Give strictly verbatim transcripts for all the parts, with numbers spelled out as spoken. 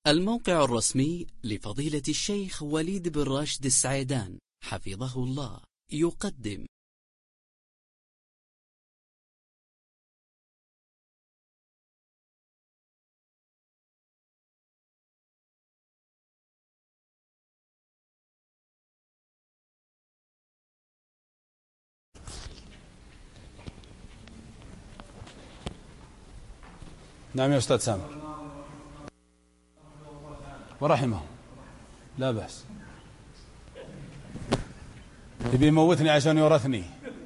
الموقع الرسمي لفضيلة الشيخ وليد بن راشد السعيدان حفظه الله يقدم نعم يا أستاذ سامر ورحمه لا بأس. يبي يموتني عشان يورثني.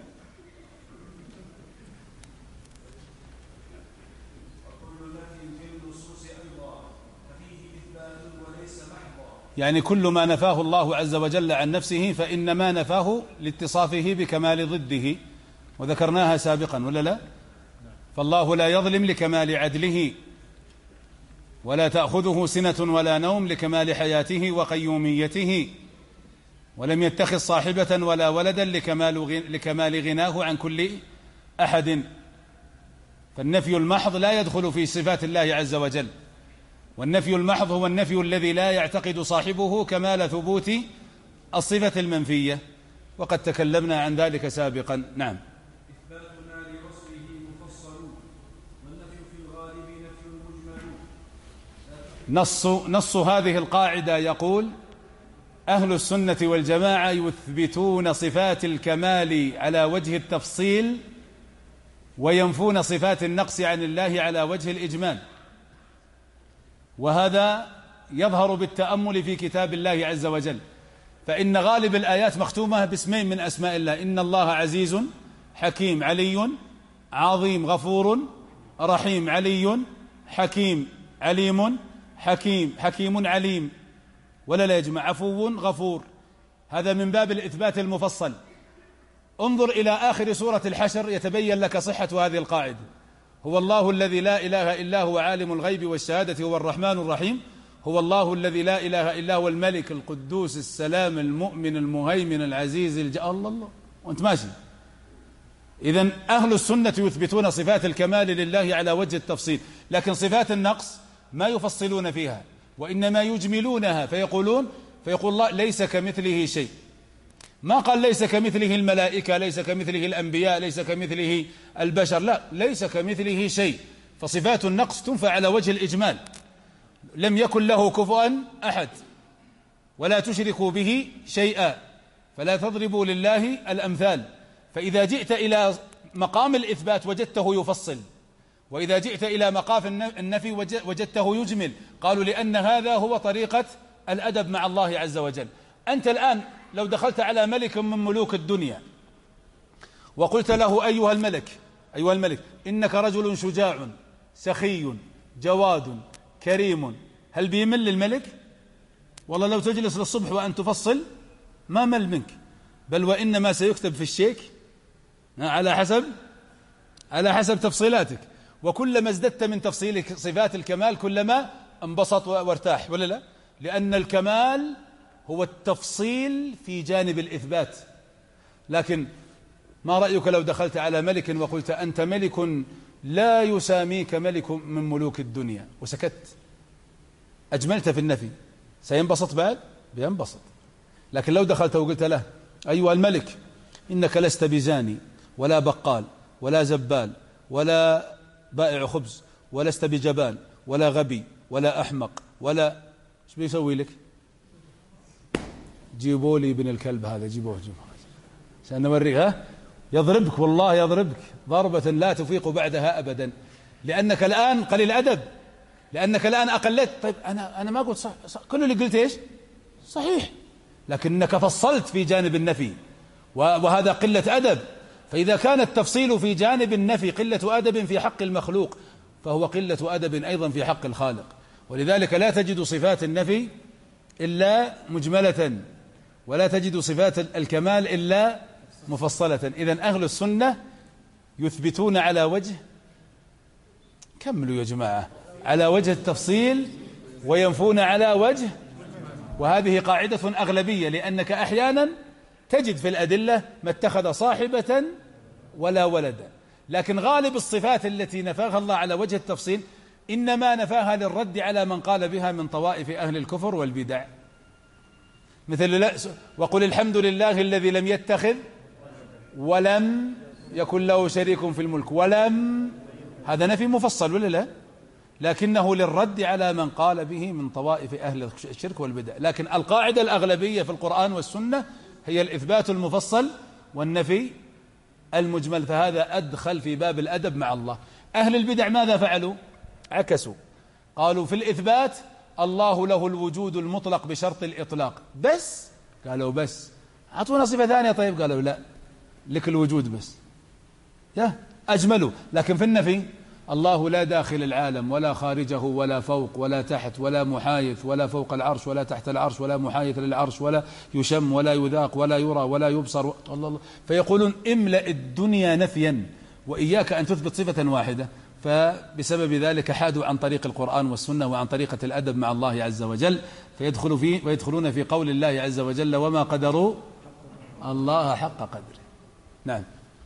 يعني كل ما نفاه الله عز وجل عن نفسه فإنما نفاه لاتصافه بكمال ضده، وذكرناها سابقا ولا لا؟ فالله لا يظلم لكمال عدله، ولا تأخذه سنة ولا نوم لكمال حياته وقيوميته، ولم يتخذ صاحبة ولا ولدا لكمال لكمال غناه عن كل أحد. فالنفي المحض لا يدخل في صفات الله عز وجل، والنفي المحض هو النفي الذي لا يعتقد صاحبه كمال ثبوت الصفة المنفية، وقد تكلمنا عن ذلك سابقا. نعم. نص نص هذه القاعدة يقول: أهل السنة والجماعة يثبتون صفات الكمال على وجه التفصيل، وينفون صفات النقص عن الله على وجه الإجمال. وهذا يظهر بالتأمل في كتاب الله عز وجل، فإن غالب الآيات مختومة باسمين من أسماء الله: إن الله عزيز حكيم علي عظيم غفور رحيم. علي حكيم عليم حكيم حكيم عليم، ولا لا يجمع عفو غفور. هذا من باب الإثبات المفصل. انظر إلى آخر سورة الحشر يتبين لك صحة هذه القاعدة: هو الله الذي لا إله إلا هو عالم الغيب والشهادة هو الرحمن الرحيم. هو الله الذي لا إله إلا هو الملك القدوس السلام المؤمن المهيمن العزيز الج... الله الله وانت ماشي. إذن أهل السنة يثبتون صفات الكمال لله على وجه التفصيل، لكن صفات النقص ما يفصلون فيها، وإنما يجملونها فيقولون فيقول الله ليس كمثله شيء. ما قال ليس كمثله الملائكة، ليس كمثله الأنبياء، ليس كمثله البشر، لا، ليس كمثله شيء. فصفات النقص تنفى على وجه الإجمال: لم يكن له كفوا أحد، ولا تشركوا به شيئا، فلا تضربوا لله الأمثال. فإذا جئت إلى مقام الإثبات وجدته يفصل، وإذا جئت إلى مقاف النفي وجدته يجمل. قالوا لأن هذا هو طريقة الأدب مع الله عز وجل. أنت الآن لو دخلت على ملك من ملوك الدنيا وقلت له: أيها الملك أيها الملك إنك رجل شجاع سخي جواد كريم، هل بيمل الملك؟ والله لو تجلس للصبح وأن تفصل ما مل منك، بل وإنما سيكتب في الشيك على حسب على حسب تفصيلاتك. وكلما ازددت من تفصيل صفات الكمال كلما انبسط وارتاح، ولا لا؟ لأن الكمال هو التفصيل في جانب الإثبات. لكن ما رأيك لو دخلت على ملك وقلت: أنت ملك لا يساميك ملك من ملوك الدنيا، وسكت، أجملت في النفي، سينبسط بعد؟ بينبسط. لكن لو دخلت وقلت له: أيها الملك إنك لست بزاني ولا بقال ولا زبال ولا بائع خبز، ولست بجبان ولا غبي ولا أحمق ولا، ايش بيسوي لك؟ جيبوا لي ابن الكلب هذا، جيبوه جيبوه عشان نوريك. ها، يضربك، والله يضربك ضربة لا تفيق بعدها أبدا، لأنك الآن قليل أدب، لأنك الآن أقلت. طيب أنا أنا ما قلت صح, صح. كل اللي قلت إيش؟ صحيح، لكنك فصلت في جانب النفي، وهذا قلة أدب. فإذا كان التفصيل في جانب النفي قلة أدب في حق المخلوق، فهو قلة أدب أيضا في حق الخالق. ولذلك لا تجد صفات النفي إلا مجملة، ولا تجد صفات الكمال إلا مفصلة. إذن أهل السنة يثبتون على وجه، كملوا يا جماعة، على وجه التفصيل، وينفون على وجه. وهذه قاعدة أغلبية، لأنك أحيانا تجد في الأدلة ما اتخذ صاحبة ولا ولدا، لكن غالب الصفات التي نفاها الله على وجه التفصيل إنما نفاها للرد على من قال بها من طوائف أهل الكفر والبدع، مثل لا وقل الحمد لله الذي لم يتخذ ولم يكن له شريك في الملك ولم، هذا نفي مفصل ولا لا؟ لكنه للرد على من قال به من طوائف أهل الشرك والبدع. لكن القاعدة الأغلبية في القرآن والسنة هي الإثبات المفصل والنفي المجمل، فهذا أدخل في باب الأدب مع الله. أهل البدع ماذا فعلوا؟ عكسوا، قالوا في الإثبات الله له الوجود المطلق بشرط الإطلاق بس، قالوا بس أعطونا صفة ثانية، طيب قالوا لا لك الوجود بس، يا أجملوا. لكن في النفي الله لا داخل العالم ولا خارجه ولا فوق ولا تحت ولا محايث ولا فوق العرش ولا تحت العرش ولا محايث للعرش ولا يشم ولا يذاق ولا يرى ولا يبصر، الله الله. فيقولون املأ الدنيا نفيا وإياك أن تثبت صفة واحدة، فبسبب ذلك حادوا عن طريق القرآن والسنة وعن طريقة الأدب مع الله عز وجل، فيدخلوا فيه ويدخلون في قول الله عز وجل وما قدروا الله حق قدره. نعم.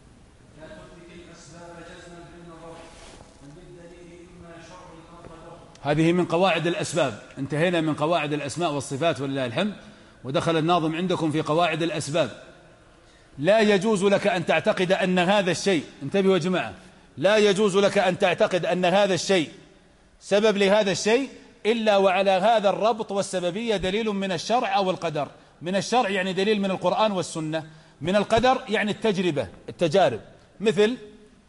هذه من قواعد الأسباب، انتهينا من قواعد الأسماء والصفات ولله الحمد، ودخل الناظم عندكم في قواعد الأسباب. لا يجوز لك أن تعتقد أن هذا الشيء، انتبهوا يا جماعة، لا يجوز لك أن تعتقد أن هذا الشيء سبب لهذا الشيء إلا وعلى هذا الربط والسببية دليل من الشرع أو القدر. من الشرع يعني دليل من القرآن والسنة، من القدر يعني التجربة التجارب، مثل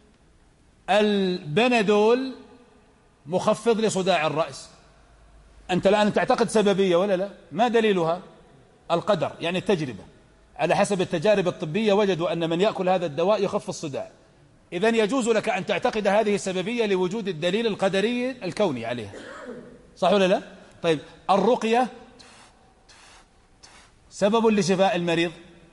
البنادول مخفض لصداع الرأس، أنت الآن تعتقد سببية ولا لا؟ ما دليلها؟ القدر يعني التجربة، على حسب التجارب الطبية وجدوا أن من يأكل هذا الدواء يخف الصداع، إذن يجوز لك أن تعتقد هذه السببية لوجود الدليل القدري الكوني عليها، صح ولا لا؟ طيب الرقية سبب لشفاء المريض،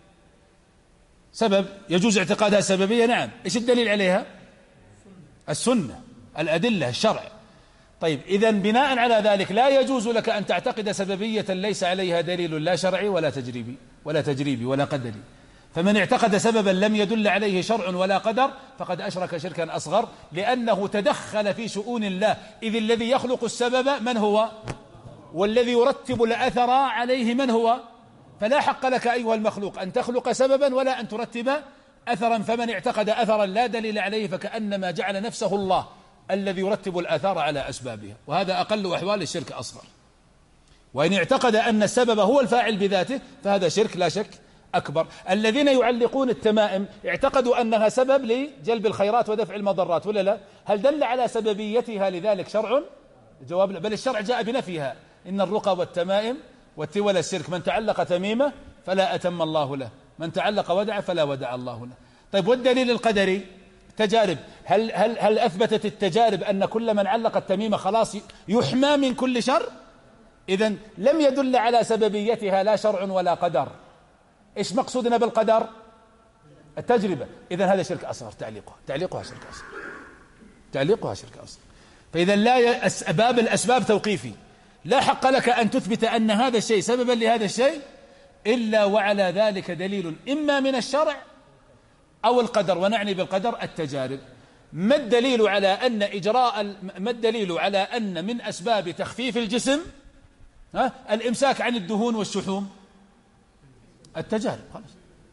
سبب يجوز اعتقادها سببية، نعم، إيش الدليل عليها؟ السنة، الأدلة، الشرع. طيب إذن بناء على ذلك لا يجوز لك أن تعتقد سببية ليس عليها دليل لا شرعي ولا تجريبي ولا تجريبي ولا قدري. فمن اعتقد سببا لم يدل عليه شرع ولا قدر فقد أشرك شركا أصغر، لأنه تدخل في شؤون الله، إذ الذي يخلق السبب من هو؟ والذي يرتب الأثر عليه من هو؟ فلا حق لك أيها المخلوق أن تخلق سببا ولا أن ترتب أثرا. فمن اعتقد أثرا لا دليل عليه فكأنما جعل نفسه الله الذي يرتب الآثار على أسبابها، وهذا أقل أحوال الشرك أصغر. وإن اعتقد أن السبب هو الفاعل بذاته فهذا شرك لا شك أكبر. الذين يعلقون التمائم اعتقدوا أنها سبب لجلب الخيرات ودفع المضرات ولا لا؟ هل دل على سببيتها لذلك شرع؟ الجواب لا، بل الشرع جاء بنفيها، إن الرقى والتمائم والتولى الشرك، من تعلق تميمة فلا أتم الله له، من تعلق ودع فلا ودع الله له. طيب والدليل القدري تجارب، هل, هل, هل أثبتت التجارب أن كل من علق التميمة خلاص يحمى من كل شر؟ إذن لم يدل على سببيتها لا شرع ولا قدر. إيش مقصودنا بالقدر؟ التجربة. إذن هذا شرك أصغر، تعليقها تعليقها شرك أصغر، تعليقها شرك أصغر. فإذا لا أسباب الأسباب توقيفي، لا حق لك أن تثبت أن هذا الشيء سببا لهذا الشيء إلا وعلى ذلك دليل إما من الشرع أو القدر، ونعني بالقدر التجارب. ما الدليل على أن إجراء ما الدليل على أن من أسباب تخفيف الجسم ها الإمساك عن الدهون والشحوم؟ التجارب، خلاص.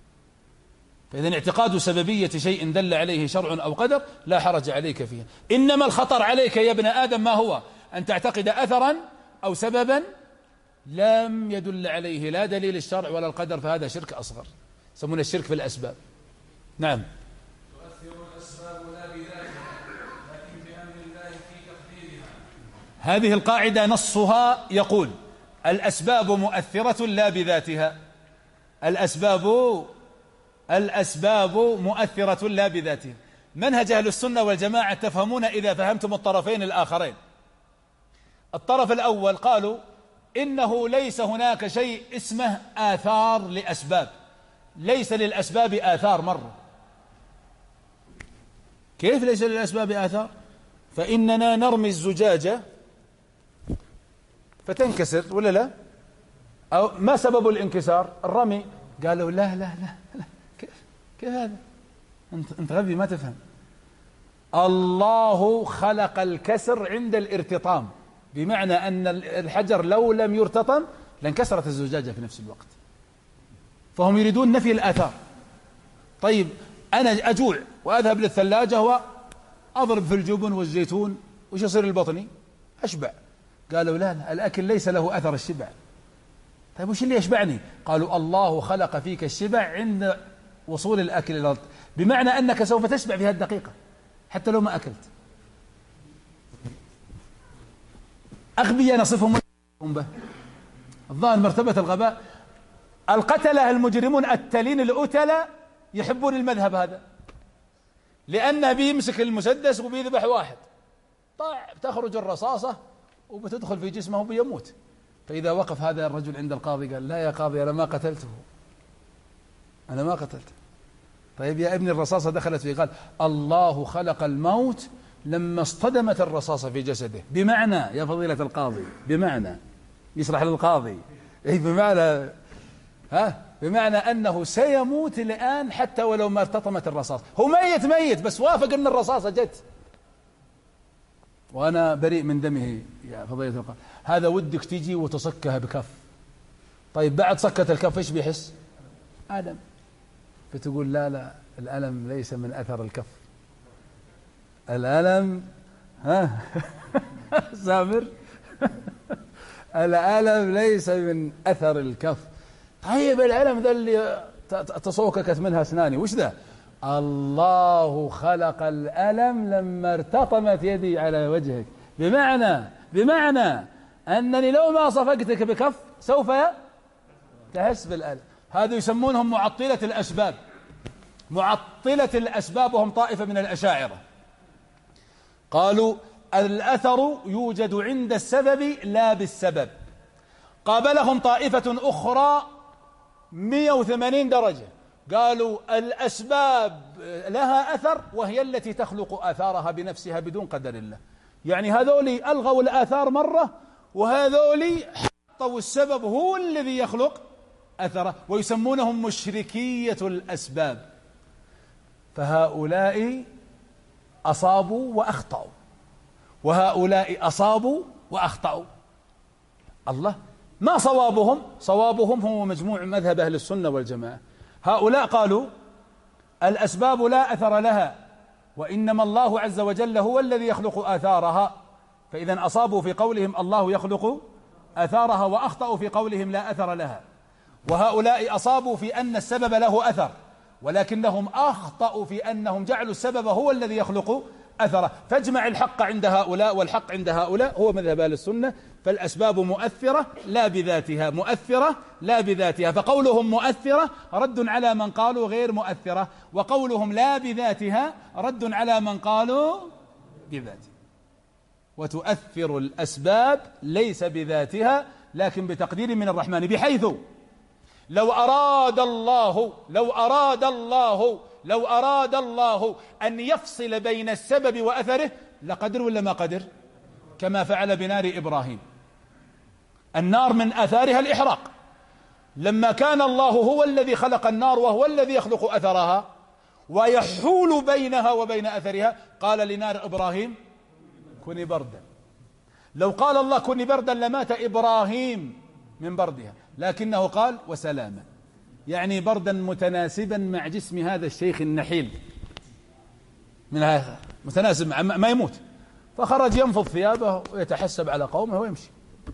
فإذا اعتقاد سببية شيء دل عليه شرع أو قدر لا حرج عليك فيه. إنما الخطر عليك يا ابن آدم ما هو؟ أن تعتقد أثرا أو سببا لم يدل عليه لا دليل الشرع ولا القدر، فهذا شرك أصغر، يسمون الشرك في الأسباب. نعم. تؤثر الأسباب لا بذاتها لكن بأمر الله في تقديرها. هذه القاعدة نصها يقول الأسباب مؤثرة لا بذاتها، الأسباب الأسباب مؤثرة لا بذاتها. منهج أهل السنة والجماعة تفهمون إذا فهمتم الطرفين الآخرين. الطرف الأول قالوا إنه ليس هناك شيء اسمه آثار لأسباب، ليس للأسباب آثار مرة. كيف ليس للأسباب آثار؟ فإننا نرمي الزجاجة فتنكسر ولا لا؟ أو ما سبب الانكسار؟ الرمي. قالوا لا لا لا, لا. كيف كيف هذا؟ أنت أنت غبي ما تفهم. الله خلق الكسر عند الارتطام، بمعنى أن الحجر لو لم يرتطم لانكسرت الزجاجة في نفس الوقت، فهم يريدون نفي الآثار. طيب أنا أجوع وأذهب للثلاجة وأضرب في الجبن والزيتون، وش يصير البطني؟ أشبع. قالوا لا لا، الأكل ليس له أثر الشبع. طيب وش اللي يشبعني؟ قالوا الله خلق فيك الشبع عند وصول الأكل إلى الأرض، بمعنى أنك سوف تشبع في هذه الدقيقة حتى لو ما أكلت. أغبياء نصفهم به، الظاهر مرتبة الغباء. القتلة المجرمون التالين الأتلة يحبون المذهب هذا، لأنه بيمسك المسدس وبيذبح واحد، طيب تخرج الرصاصة وبتدخل في جسمه وبيموت. فإذا وقف هذا الرجل عند القاضي قال لا يا قاضي أنا ما قتلته، أنا ما قتلته. طيب يا ابن الرصاصة دخلت فيه، قال الله خلق الموت لما اصطدمت الرصاصة في جسده، بمعنى يا فضيلة القاضي، بمعنى يشرح للقاضي أي بمعنى ها بمعنى أنه سيموت الآن حتى ولو ما ارتطمت الرصاصة، هو ميت ميت بس وافق أن الرصاصة جت، وأنا بريء من دمه يا فضيلة القاضي. هذا ودك تجي وتصكها بكف، طيب بعد صكة الكف إيش بيحس؟ ألم. فتقول لا لا، الألم ليس من أثر الكف، الألم ها سامر الألم ليس من أثر الكف. طيب الألم ذا اللي تصوككت منها أسناني وش ذا؟ الله خلق الألم لما ارتطمت يدي على وجهك، بمعنى بمعنى أنني لو ما صفقتك بكف سوف تحس بالألم. هذا يسمونهم معطلة الأسباب، معطلة الأسباب، وهم طائفة من الأشاعرة. قالوا الأثر يوجد عند السبب لا بالسبب. قابلهم طائفة أخرى مئة وثمانين درجة، قالوا الأسباب لها أثر وهي التي تخلق آثارها بنفسها بدون قدر الله. يعني هذولي ألغوا الآثار مرة، وهذولي حطوا السبب هو الذي يخلق أثره، ويسمونهم مشركية الأسباب. فهؤلاء أصابوا وأخطأوا، وهؤلاء أصابوا وأخطأوا. الله ما صوابهم؟ صوابهم هو مجموع مذهب أهل السنة والجماعة. هؤلاء قالوا الأسباب لا أثر لها، وإنما الله عز وجل هو الذي يخلق آثارها، فإذا أصابوا في قولهم الله يخلق آثارها، وأخطأوا في قولهم لا أثر لها. وهؤلاء أصابوا في أن السبب له أثر، ولكنهم أخطأوا في أنهم جعلوا السبب هو الذي يخلق أثره. فاجمع الحق عند هؤلاء والحق عند هؤلاء هو مذهب أهل السنة. فالأسباب مؤثرة لا بذاتها، مؤثرة لا بذاتها. فقولهم مؤثرة رد على من قالوا غير مؤثرة، وقولهم لا بذاتها رد على من قالوا بذاتها. وتؤثر الأسباب ليس بذاتها لكن بتقدير من الرحمن، بحيث لو أراد الله لو أراد الله لو أراد الله أن يفصل بين السبب وأثره لقدر ولا ما قدر؟ كما فعل بنار إبراهيم. النار من آثارها الإحراق، لما كان الله هو الذي خلق النار وهو الذي يخلق أثرها ويحول بينها وبين أثرها، قال لنار إبراهيم كوني بردا. لو قال الله كوني بردا لمات إبراهيم من بردها، لكنه قال وسلاما، يعني بردا متناسبا مع جسم هذا الشيخ النحيل، من هذا متناسب مع ما يموت. فخرج ينفض ثيابه ويتحسب على قومه ويمشي،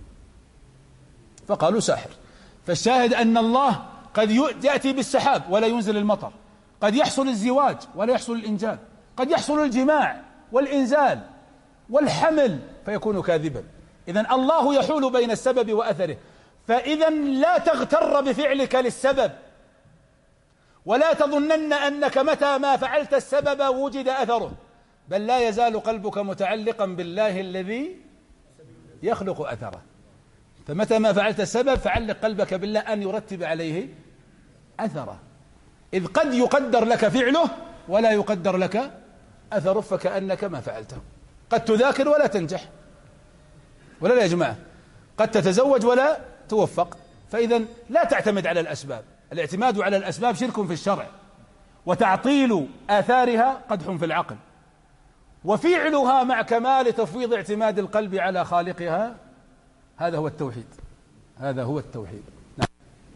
فقالوا ساحر. فالشاهد أن الله قد يأتي بالسحاب ولا ينزل المطر، قد يحصل الزواج ولا يحصل الإنجاب، قد يحصل الجماع والإنزال والحمل فيكون كاذبا. إذن الله يحول بين السبب وأثره. فإذا لا تغتر بفعلك للسبب، ولا تظنن أنك متى ما فعلت السبب وجد أثره، بل لا يزال قلبك متعلقا بالله الذي يخلق أثره. فمتى ما فعلت السبب فعلق قلبك بالله أن يرتب عليه أثره، إذ قد يقدر لك فعله ولا يقدر لك أثره، فكأنك ما فعلته. قد تذاكر ولا تنجح، ولا لا يا جماعة؟ قد تتزوج ولا توفق. فإذا لا تعتمد على الأسباب، الاعتماد على الأسباب شرك في الشرع، وتعطيل آثارها قدح في العقل. وفعلها مع كمال تفويض اعتماد القلب على خالقها، هذا هو التوحيد، هذا هو التوحيد. نعم.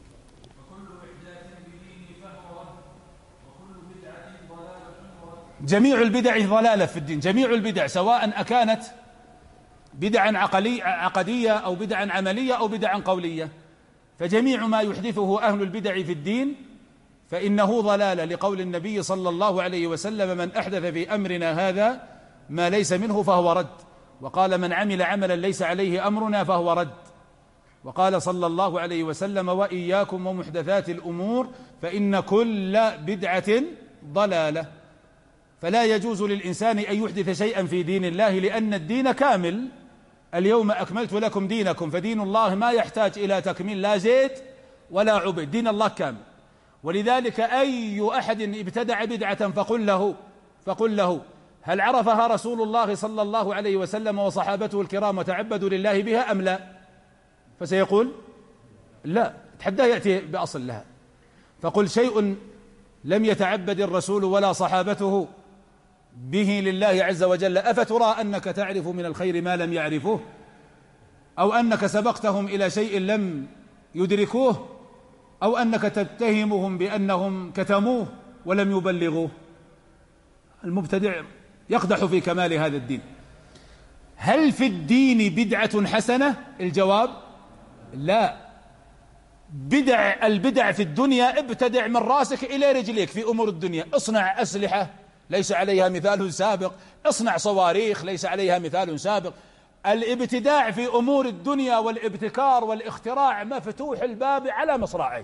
جميع البدع ضلالة في الدين، جميع البدع سواء أكانت بدعا عقدية أو بدعا عملية أو بدعا قولية، فجميع ما يحدثه أهل البدع في الدين فإنه ضلالة، لقول النبي صلى الله عليه وسلم: من أحدث في أمرنا هذا ما ليس منه فهو رد، وقال: من عمل عملا ليس عليه أمرنا فهو رد، وقال صلى الله عليه وسلم: وإياكم ومحدثات الأمور فإن كل بدعة ضلالة. فلا يجوز للإنسان أن يحدث شيئا في دين الله، لأن الدين كامل. اليوم أكملت لكم دينكم، فدين الله ما يحتاج إلى تكميل لا زيت ولا عبيد، دين الله كامل. ولذلك أي أحد ابتدع بدعة فقل له فقل له هل عرفها رسول الله صلى الله عليه وسلم وصحابته الكرام وتعبدوا لله بها أم لا؟ فسيقول لا، تحداه يأتي بأصل لها. فقل شيء لم يتعبد الرسول ولا صحابته به لله عز وجل، أفترى أنك تعرف من الخير ما لم يعرفوه، أو أنك سبقتهم إلى شيء لم يدركوه، أو أنك تتهمهم بأنهم كتموه ولم يبلغوه؟ المبتدع يقدح في كمال هذا الدين. هل في الدين بدعة حسنة؟ الجواب لا. بدع البدع في الدنيا ابتدع من راسك إلى رجليك في أمور الدنيا. اصنع أسلحة ليس عليها مثال سابق، اصنع صواريخ ليس عليها مثال سابق. الابتداع في أمور الدنيا والابتكار والاختراع مفتوح الباب على مصراعيه.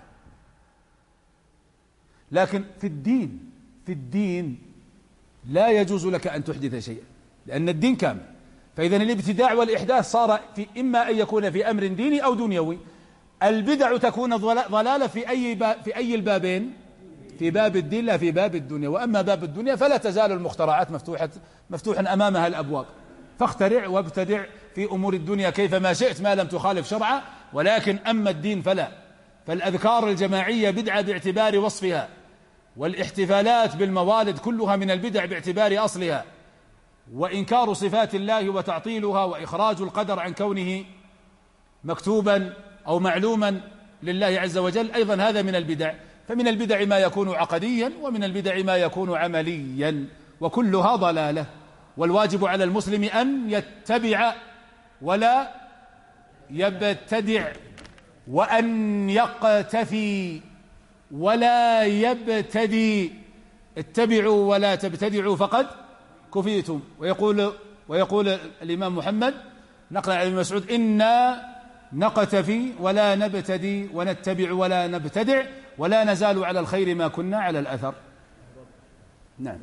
لكن في الدين في الدين لا يجوز لك أن تحدث شيئا، لأن الدين كامل. فإذا الابتداع والإحداث صار في إما أن يكون في أمر ديني أو دنيوي. البدع تكون ضلالة في أي باب في أي البابين؟ في باب الدين لا في باب الدنيا. وأما باب الدنيا فلا تزال المخترعات مفتوحة مفتوحا أمامها الأبواب، فاخترع وابتدع في أمور الدنيا كيفما شئت ما لم تخالف شرعا. ولكن أما الدين فلا. فالأذكار الجماعية بدعة باعتبار وصفها، والاحتفالات بالموالد كلها من البدع باعتبار أصلها، وإنكار صفات الله وتعطيلها وإخراج القدر عن كونه مكتوبا أو معلوما لله عز وجل أيضا هذا من البدع. فمن البدع ما يكون عقديا، ومن البدع ما يكون عمليا، وكلها ضلالة. والواجب على المسلم أن يتبع ولا يبتدع، وأن يقتفي ولا يبتدي. اتبعوا ولا تبتدعوا فقد كفيتم. ويقول ويقول الإمام محمد نقل عن ابن مسعود: إنا نقتفي ولا نبتدي ونتبع ولا نبتدع ولا نزال على الخير ما كنا على الأثر. نعم.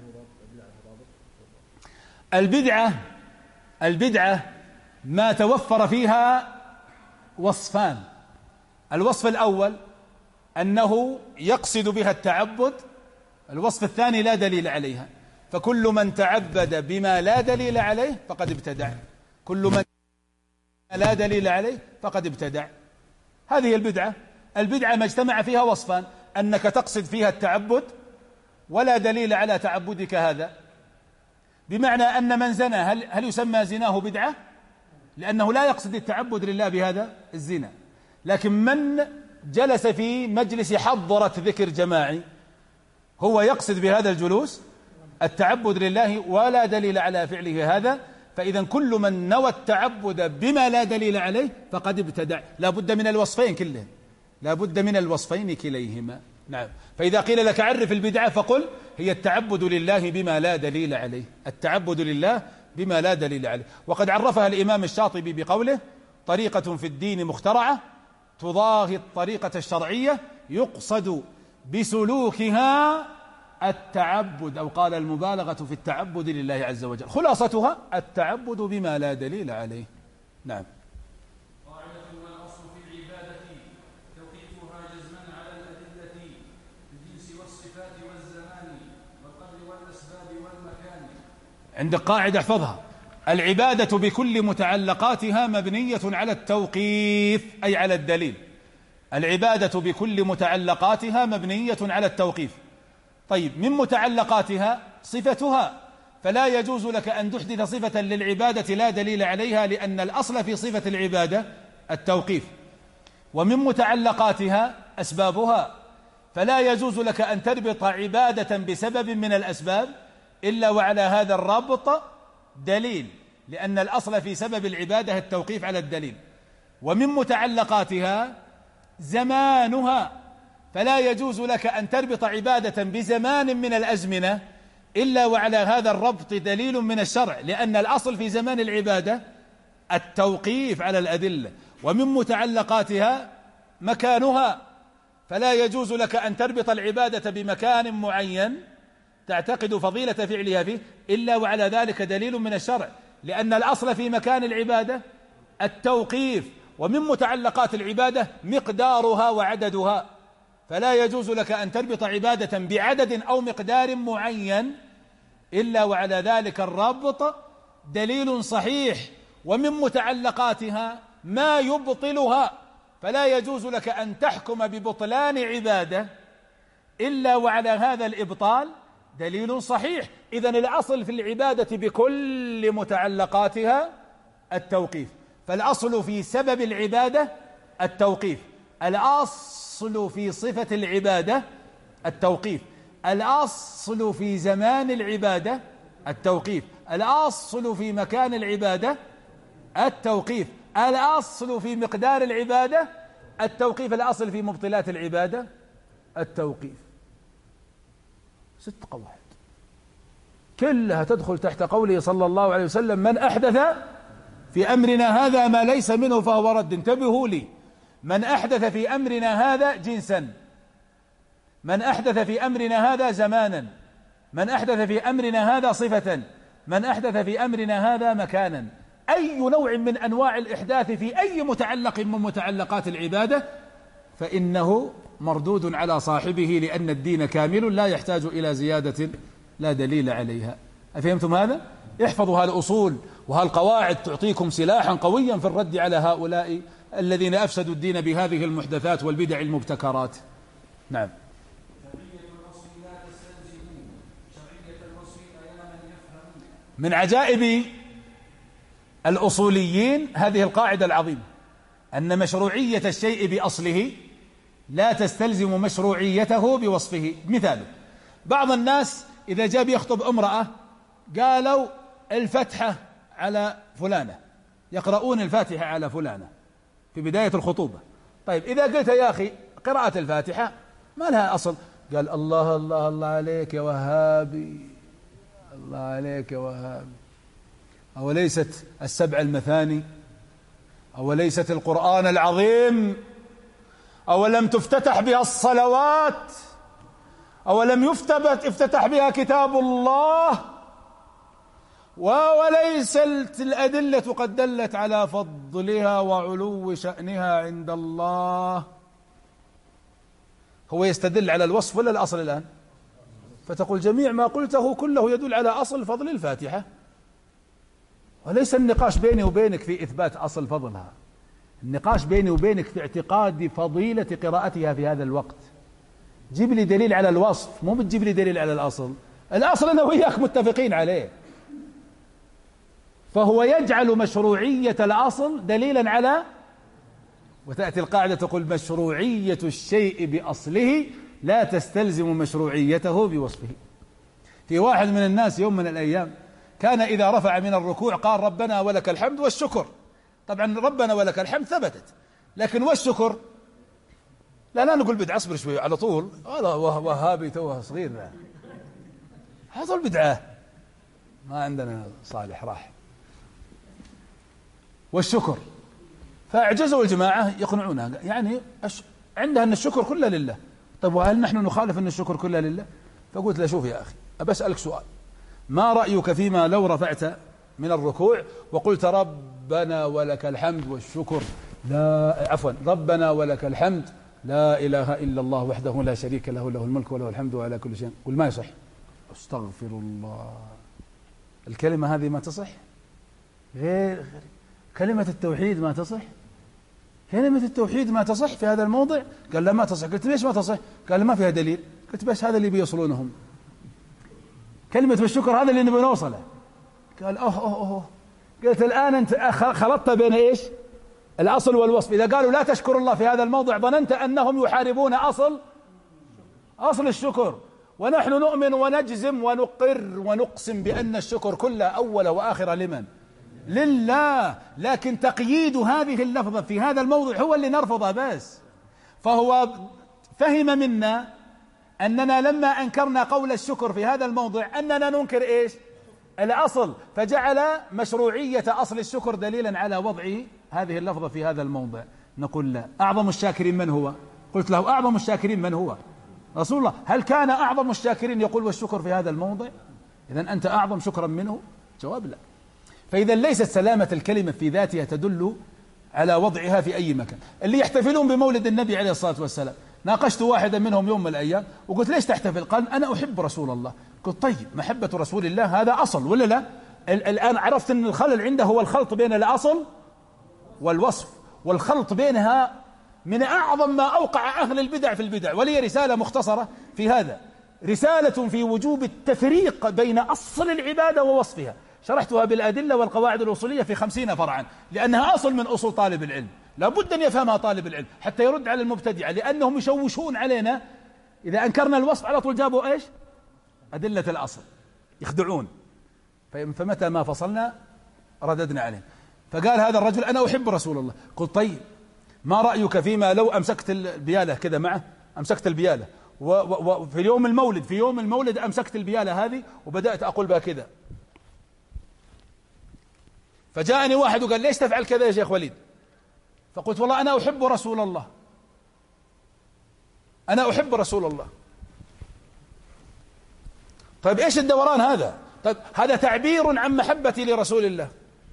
البدعة البدعة ما توفر فيها وصفان. الوصف الأول أنه يقصد بها التعبد، الوصف الثاني لا دليل عليها. فكل من تعبد بما لا دليل عليه فقد ابتدع، كل من لا دليل عليه فقد ابتدع. هذه البدعة. البدعة ما اجتمع فيها وصفان: أنك تقصد فيها التعبد ولا دليل على تعبدك هذا. بمعنى أن من زنى هل, هل يسمى زناه بدعة؟ لأنه لا يقصد التعبد لله بهذا الزنا. لكن من جلس في مجلس حضرة ذكر جماعي هو يقصد بهذا الجلوس التعبد لله ولا دليل على فعله هذا. فإذا كل من نوى التعبد بما لا دليل عليه فقد ابتدع. لا بد من الوصفين كلهم، لا بد من الوصفين كليهما. نعم. فإذا قيل لك عرف البدعة فقل هي التعبد لله بما لا دليل عليه، التعبد لله بما لا دليل عليه. وقد عرفها الإمام الشاطبي بقوله: طريقة في الدين مخترعة تضاهي الطريقة الشرعية يقصد بسلوكها التعبد، أو قال المبالغة في التعبد لله عز وجل. خلاصتها التعبد بما لا دليل عليه. نعم. قاعدة والأصل في العبادة توقيفها جزما على الأدلة الجنس والصفات والزمان والقدر والأسباب والمكان. عندك قاعدة احفظها: العبادة بكل متعلقاتها مبنية على التوقيف، أي على الدليل. العبادة بكل متعلقاتها مبنية على التوقيف. طيب، من متعلقاتها صفتها، فلا يجوز لك أن تحدث صفة للعبادة لا دليل عليها، لأن الأصل في صفة العبادة التوقيف، ومن متعلقاتها أسبابها، فلا يجوز لك أن تربط عبادة بسبب من الأسباب إلا وعلى هذا الربط دليل، لأن الأصل في سبب العبادة التوقيف على الدليل. ومن متعلقاتها زمانها، فلا يجوز لك أن تربط عبادة بزمان من الأزمنة إلا وعلى هذا الربط دليل من الشرع، لأن الأصل في زمان العبادة التوقيف على الأدلة. ومن متعلقاتها مكانها، فلا يجوز لك أن تربط العبادة بمكان معين تعتقد فضيلة فعلها فيه إلا وعلى ذلك دليل من الشرع، لأن الأصل في مكان العبادة التوقيف. ومن متعلقات العبادة مقدارها وعددها، فلا يجوز لك أن تربط عبادة بعدد أو مقدار معين إلا وعلى ذلك الربط دليل صحيح. ومن متعلقاتها ما يبطلها، فلا يجوز لك أن تحكم ببطلان عبادة إلا وعلى هذا الإبطال دليل صحيح. إذن الأصل في العبادة بكل متعلقاتها التوقيف، فالأصل في سبب العبادة التوقيف، الأصل في صفة العبادة التوقيف، الأصل في زمان العبادة التوقيف، الأصل في مكان العبادة التوقيف، الأصل في مقدار العبادة التوقيف، الأصل في مبطلات العبادة التوقيف. ست قواعد كلها تدخل تحت قوله صلى الله عليه وسلم: من أحدث في أمرنا هذا ما ليس منه فهو رد. انتبهوا لي، من أحدث في أمرنا هذا جنسا، من أحدث في أمرنا هذا زمانا، من أحدث في أمرنا هذا صفة، من أحدث في أمرنا هذا مكانا. أي نوع من أنواع الإحداث في أي متعلق من متعلقات العبادة فإنه مردود على صاحبه، لأن الدين كامل لا يحتاج إلى زيادة لا دليل عليها. أفهمتم هذا؟ احفظوا هالأصول وهالقواعد، تعطيكم سلاحا قويا في الرد على هؤلاء الذين أفسدوا الدين بهذه المحدثات والبدع المبتكرات. نعم. من عجائب الأصوليين هذه القاعدة العظيمة، أن مشروعية الشيء بأصله لا تستلزم مشروعيته بوصفه. مثال: بعض الناس إذا جاء يخطب امرأة قالوا الفتحة على فلانة، يقرؤون الفاتحة على فلانة في بداية الخطوبة. طيب إذا قلت يا أخي قراءة الفاتحة ما لها أصل، قال الله الله الله عليك يا وهابي، الله عليك يا وهابي، أوليست السبع المثاني، أوليست القرآن العظيم، أولم تفتتح بها الصلوات، أولم يفتتح بها كتاب الله، وليست الأدلة قد دلت على فضلها وعلو شأنها عند الله. هو يستدل على الوصف ولا الأصل الآن؟ فتقول جميع ما قلته كله يدل على أصل فضل الفاتحة، وليس النقاش بيني وبينك في إثبات أصل فضلها، النقاش بيني وبينك في اعتقاد فضيلة قراءتها في هذا الوقت. جيب لي دليل على الوصف، مو بتجيب لي دليل على الأصل. الأصل أنا وياك متفقين عليه، فهو يجعل مشروعية الأصل دليلا على، وتأتي القاعدة تقول مشروعية الشيء بأصله لا تستلزم مشروعيته بوصفه. في واحد من الناس يوم من الأيام كان إذا رفع من الركوع قال ربنا ولك الحمد والشكر. طبعا ربنا ولك الحمد ثبتت، لكن والشكر لا لا نقول بدعة، اصبر شوي على طول، والله وهابي توه صغير، هذا البدعة ما عندنا صالح راح. والشكر فأعجزوا الجماعة يقنعونها، يعني عندها أن الشكر كله لله. طيب وهل نحن نخالف أن الشكر كله لله؟ فقلت له شوف يا أخي، أبسألك سؤال، ما رأيك فيما لو رفعت من الركوع وقلت ربنا ولك الحمد والشكر، لا عفوا ربنا ولك الحمد لا إله إلا الله وحده لا شريك له له الملك وله الحمد وعلى كل شيء، قل ما يصح. استغفر الله، الكلمة هذه ما تصح، غير غير كلمة التوحيد ما تصح، كلمة التوحيد ما تصح في هذا الموضع. قال لا ما تصح. قلت ليش ما تصح؟ قال ما فيها دليل. قلت بس هذا اللي بيصلونهم، كلمة بالشكر هذا اللي نبي نوصله. قال أوه أوه أوه. قلت الآن أنت خلطت بين إيش؟ الأصل والوصف. إذا قالوا لا تشكر الله في هذا الموضع ظننت أنهم يحاربون أصل أصل الشكر، ونحن نؤمن ونجزم ونقر ونقسم بأن الشكر كله أول وآخر لمن؟ لله. لكن تقييد هذه اللفظة في هذا الموضع هو اللي نرفضه بس. فهو فهم منا أننا لما أنكرنا قول الشكر في هذا الموضع أننا ننكر إيش؟ الأصل، فجعل مشروعية أصل الشكر دليلا على وضع هذه اللفظة في هذا الموضع. نقول لا. أعظم الشاكرين من هو؟ قلت له أعظم الشاكرين من هو؟ رسول الله. هل كان أعظم الشاكرين يقول والشكر في هذا الموضع؟ إذن أنت أعظم شكرا منه؟ جواب لا. فإذا ليست سلامة الكلمة في ذاتها تدل على وضعها في أي مكان. اللي يحتفلون بمولد النبي عليه الصلاة والسلام، ناقشت واحدا منهم يوم من الأيام وقلت ليش تحتفل؟ قال أنا أحب رسول الله. قلت طيب محبة رسول الله هذا أصل ولا لا؟ الآن عرفت أن الخلل عنده هو الخلط بين الأصل والوصف، والخلط بينها من أعظم ما أوقع أهل البدع في البدع. ولي رسالة مختصرة في هذا، رسالة في وجوب التفريق بين أصل العبادة ووصفها، شرحتها بالأدلة والقواعد الأصولية في خمسين فرعا، لأنها أصل من أصول طالب العلم، لابد أن يفهمها طالب العلم حتى يرد على المبتدعة، لأنهم يشوشون علينا. إذا أنكرنا الوصف على طول جابوا إيش؟ أدلة الأصل، يخدعون. فمتى ما فصلنا رددنا عليه. فقال هذا الرجل أنا أحب رسول الله. قلت طيب ما رأيك فيما لو أمسكت البيالة كذا معه، أمسكت البيالة وفي يوم المولد في يوم المولد أمسكت البيالة هذه وبدأت أقول بها كذا، فجاءني واحد وقال ليش تفعل كذا يا شيخ وليد؟ فقلت والله أنا أحب رسول الله، أنا أحب رسول الله. طيب إيش الدوران هذا؟ طيب هذا تعبير عن محبتي لرسول الله.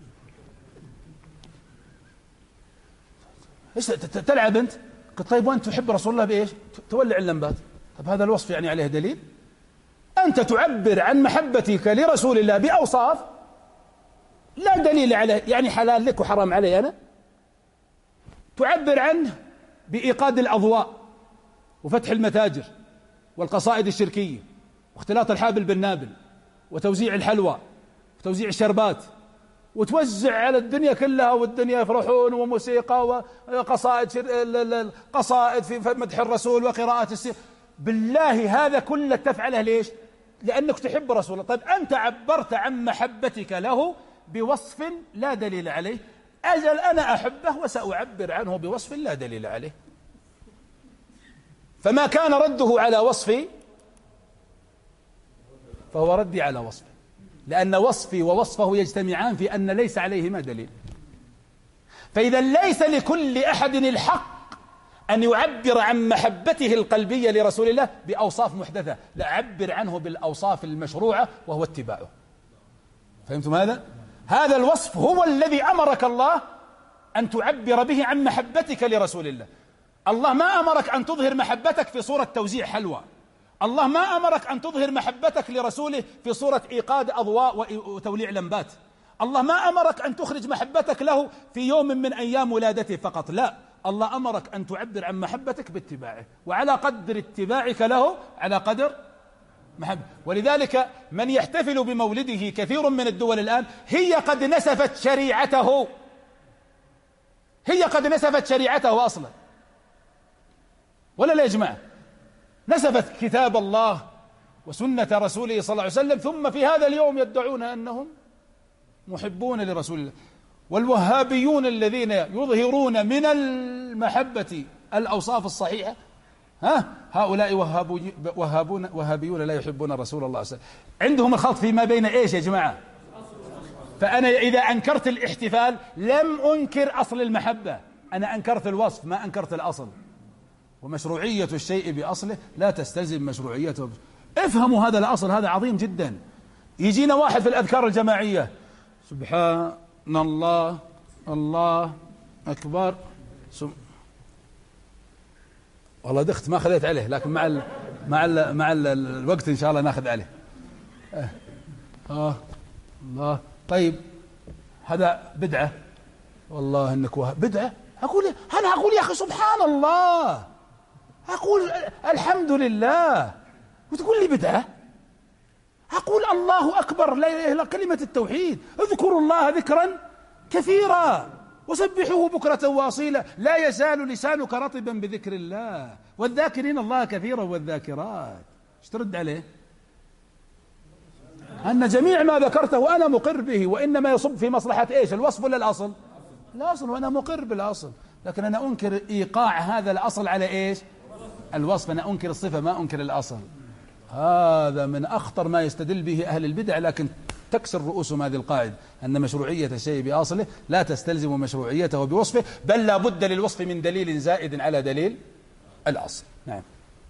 إيش تلعب أنت؟ قلت طيب وأنت تحب رسول الله بإيش؟ تولع اللمبات. طيب هذا الوصف يعني عليه دليل؟ أنت تعبر عن محبتك لرسول الله بأوصاف لا دليل عليه، يعني حلال لك وحرام علي أنا. تعبر عنه بإيقاد الأضواء وفتح المتاجر والقصائد الشركية واختلاط الحابل بالنابل وتوزيع الحلوى وتوزيع الشربات، وتوزع على الدنيا كلها والدنيا يفرحون، وموسيقى وقصائد قصائد في مدح الرسول وقراءة السير. بالله هذا كله تفعله ليش؟ لأنك تحب رسول الله. طيب أنت عبرت عن محبتك له بوصف لا دليل عليه. أجل أنا أحبه وسأعبر عنه بوصف لا دليل عليه. فما كان رده على وصفي فهو ردي على وصفه، لأن وصفي ووصفه يجتمعان في أن ليس عليهما دليل. فإذا ليس لكل أحد الحق أن يعبر عن محبته القلبية لرسول الله بأوصاف محدثة، لا عبر عنه بالأوصاف المشروعة وهو اتباعه. فهمتم هذا؟ هذا الوصف هو الذي أمرك الله أن تعبر به عن محبتك لرسول الله. الله ما أمرك أن تظهر محبتك في صورة توزيع حلوى، الله ما أمرك أن تظهر محبتك لرسوله في صورة إيقاد أضواء وتوليع لمبات، الله ما أمرك أن تخرج محبتك له في يوم من أيام ولادته فقط، لا، الله أمرك أن تعبر عن محبتك باتباعه، وعلى قدر اتباعك له على قدر محبة. ولذلك من يحتفل بمولده كثير من الدول الآن هي قد نسفت شريعته، هي قد نسفت شريعته أصلا، ولا لا يا جماعة؟ نسفت كتاب الله وسنة رسوله صلى الله عليه وسلم، ثم في هذا اليوم يدعون أنهم محبون لرسول الله. والوهابيون الذين يظهرون من المحبة الأوصاف الصحيحة، ها هؤلاء وهابون وهابيون لا يحبون رسول الله صلى الله عليه وسلم. عندهم الخلط فيما بين إيش يا جماعة؟ فأنا إذا أنكرت الاحتفال لم أنكر أصل المحبة، أنا أنكرت الوصف ما أنكرت الأصل. ومشروعية الشيء بأصله لا تستلزم مشروعيته. افهموا هذا الأصل، هذا عظيم جدا. يجينا واحد في الأذكار الجماعية سبحان الله الله أكبر سم... والله دخت ما خذيت عليه، لكن مع ال... مع ال... مع ال... الوقت إن شاء الله ناخذ عليه. آه. آه. الله. طيب هذا بدعة، والله إنك وه... بدعة. أقول أنا أقول يا أخي سبحان الله، أقول الحمد لله، وتقول لي بدعة؟ أقول قول الله أكبر، لا إله إلا كلمة التوحيد. اذكروا الله ذكرا كثيرا وسبحوه بكرة وأصيلا، لا يزال لسانك رطبا بذكر الله، والذاكرين الله كثيرا والذاكرات. ايش ترد عليه؟ أن جميع ما ذكرته أنا مقر به، وإنما يصب في مصلحة إيش؟ الوصف ولا الأصل؟ الأصل، وأنا مقر بالأصل، لكن أنا أنكر إيقاع هذا الأصل على إيش؟ الوصف. أنا أنكر الصفة ما أنكر الأصل. هذا من أخطر ما يستدل به أهل البدع، لكن تكسر رؤوسهم هذه القاعدة، أن مشروعية الشيء بأصله لا تستلزم مشروعيته بوصفه، بل لا بد للوصف من دليل زائد على دليل الأصل. نعم.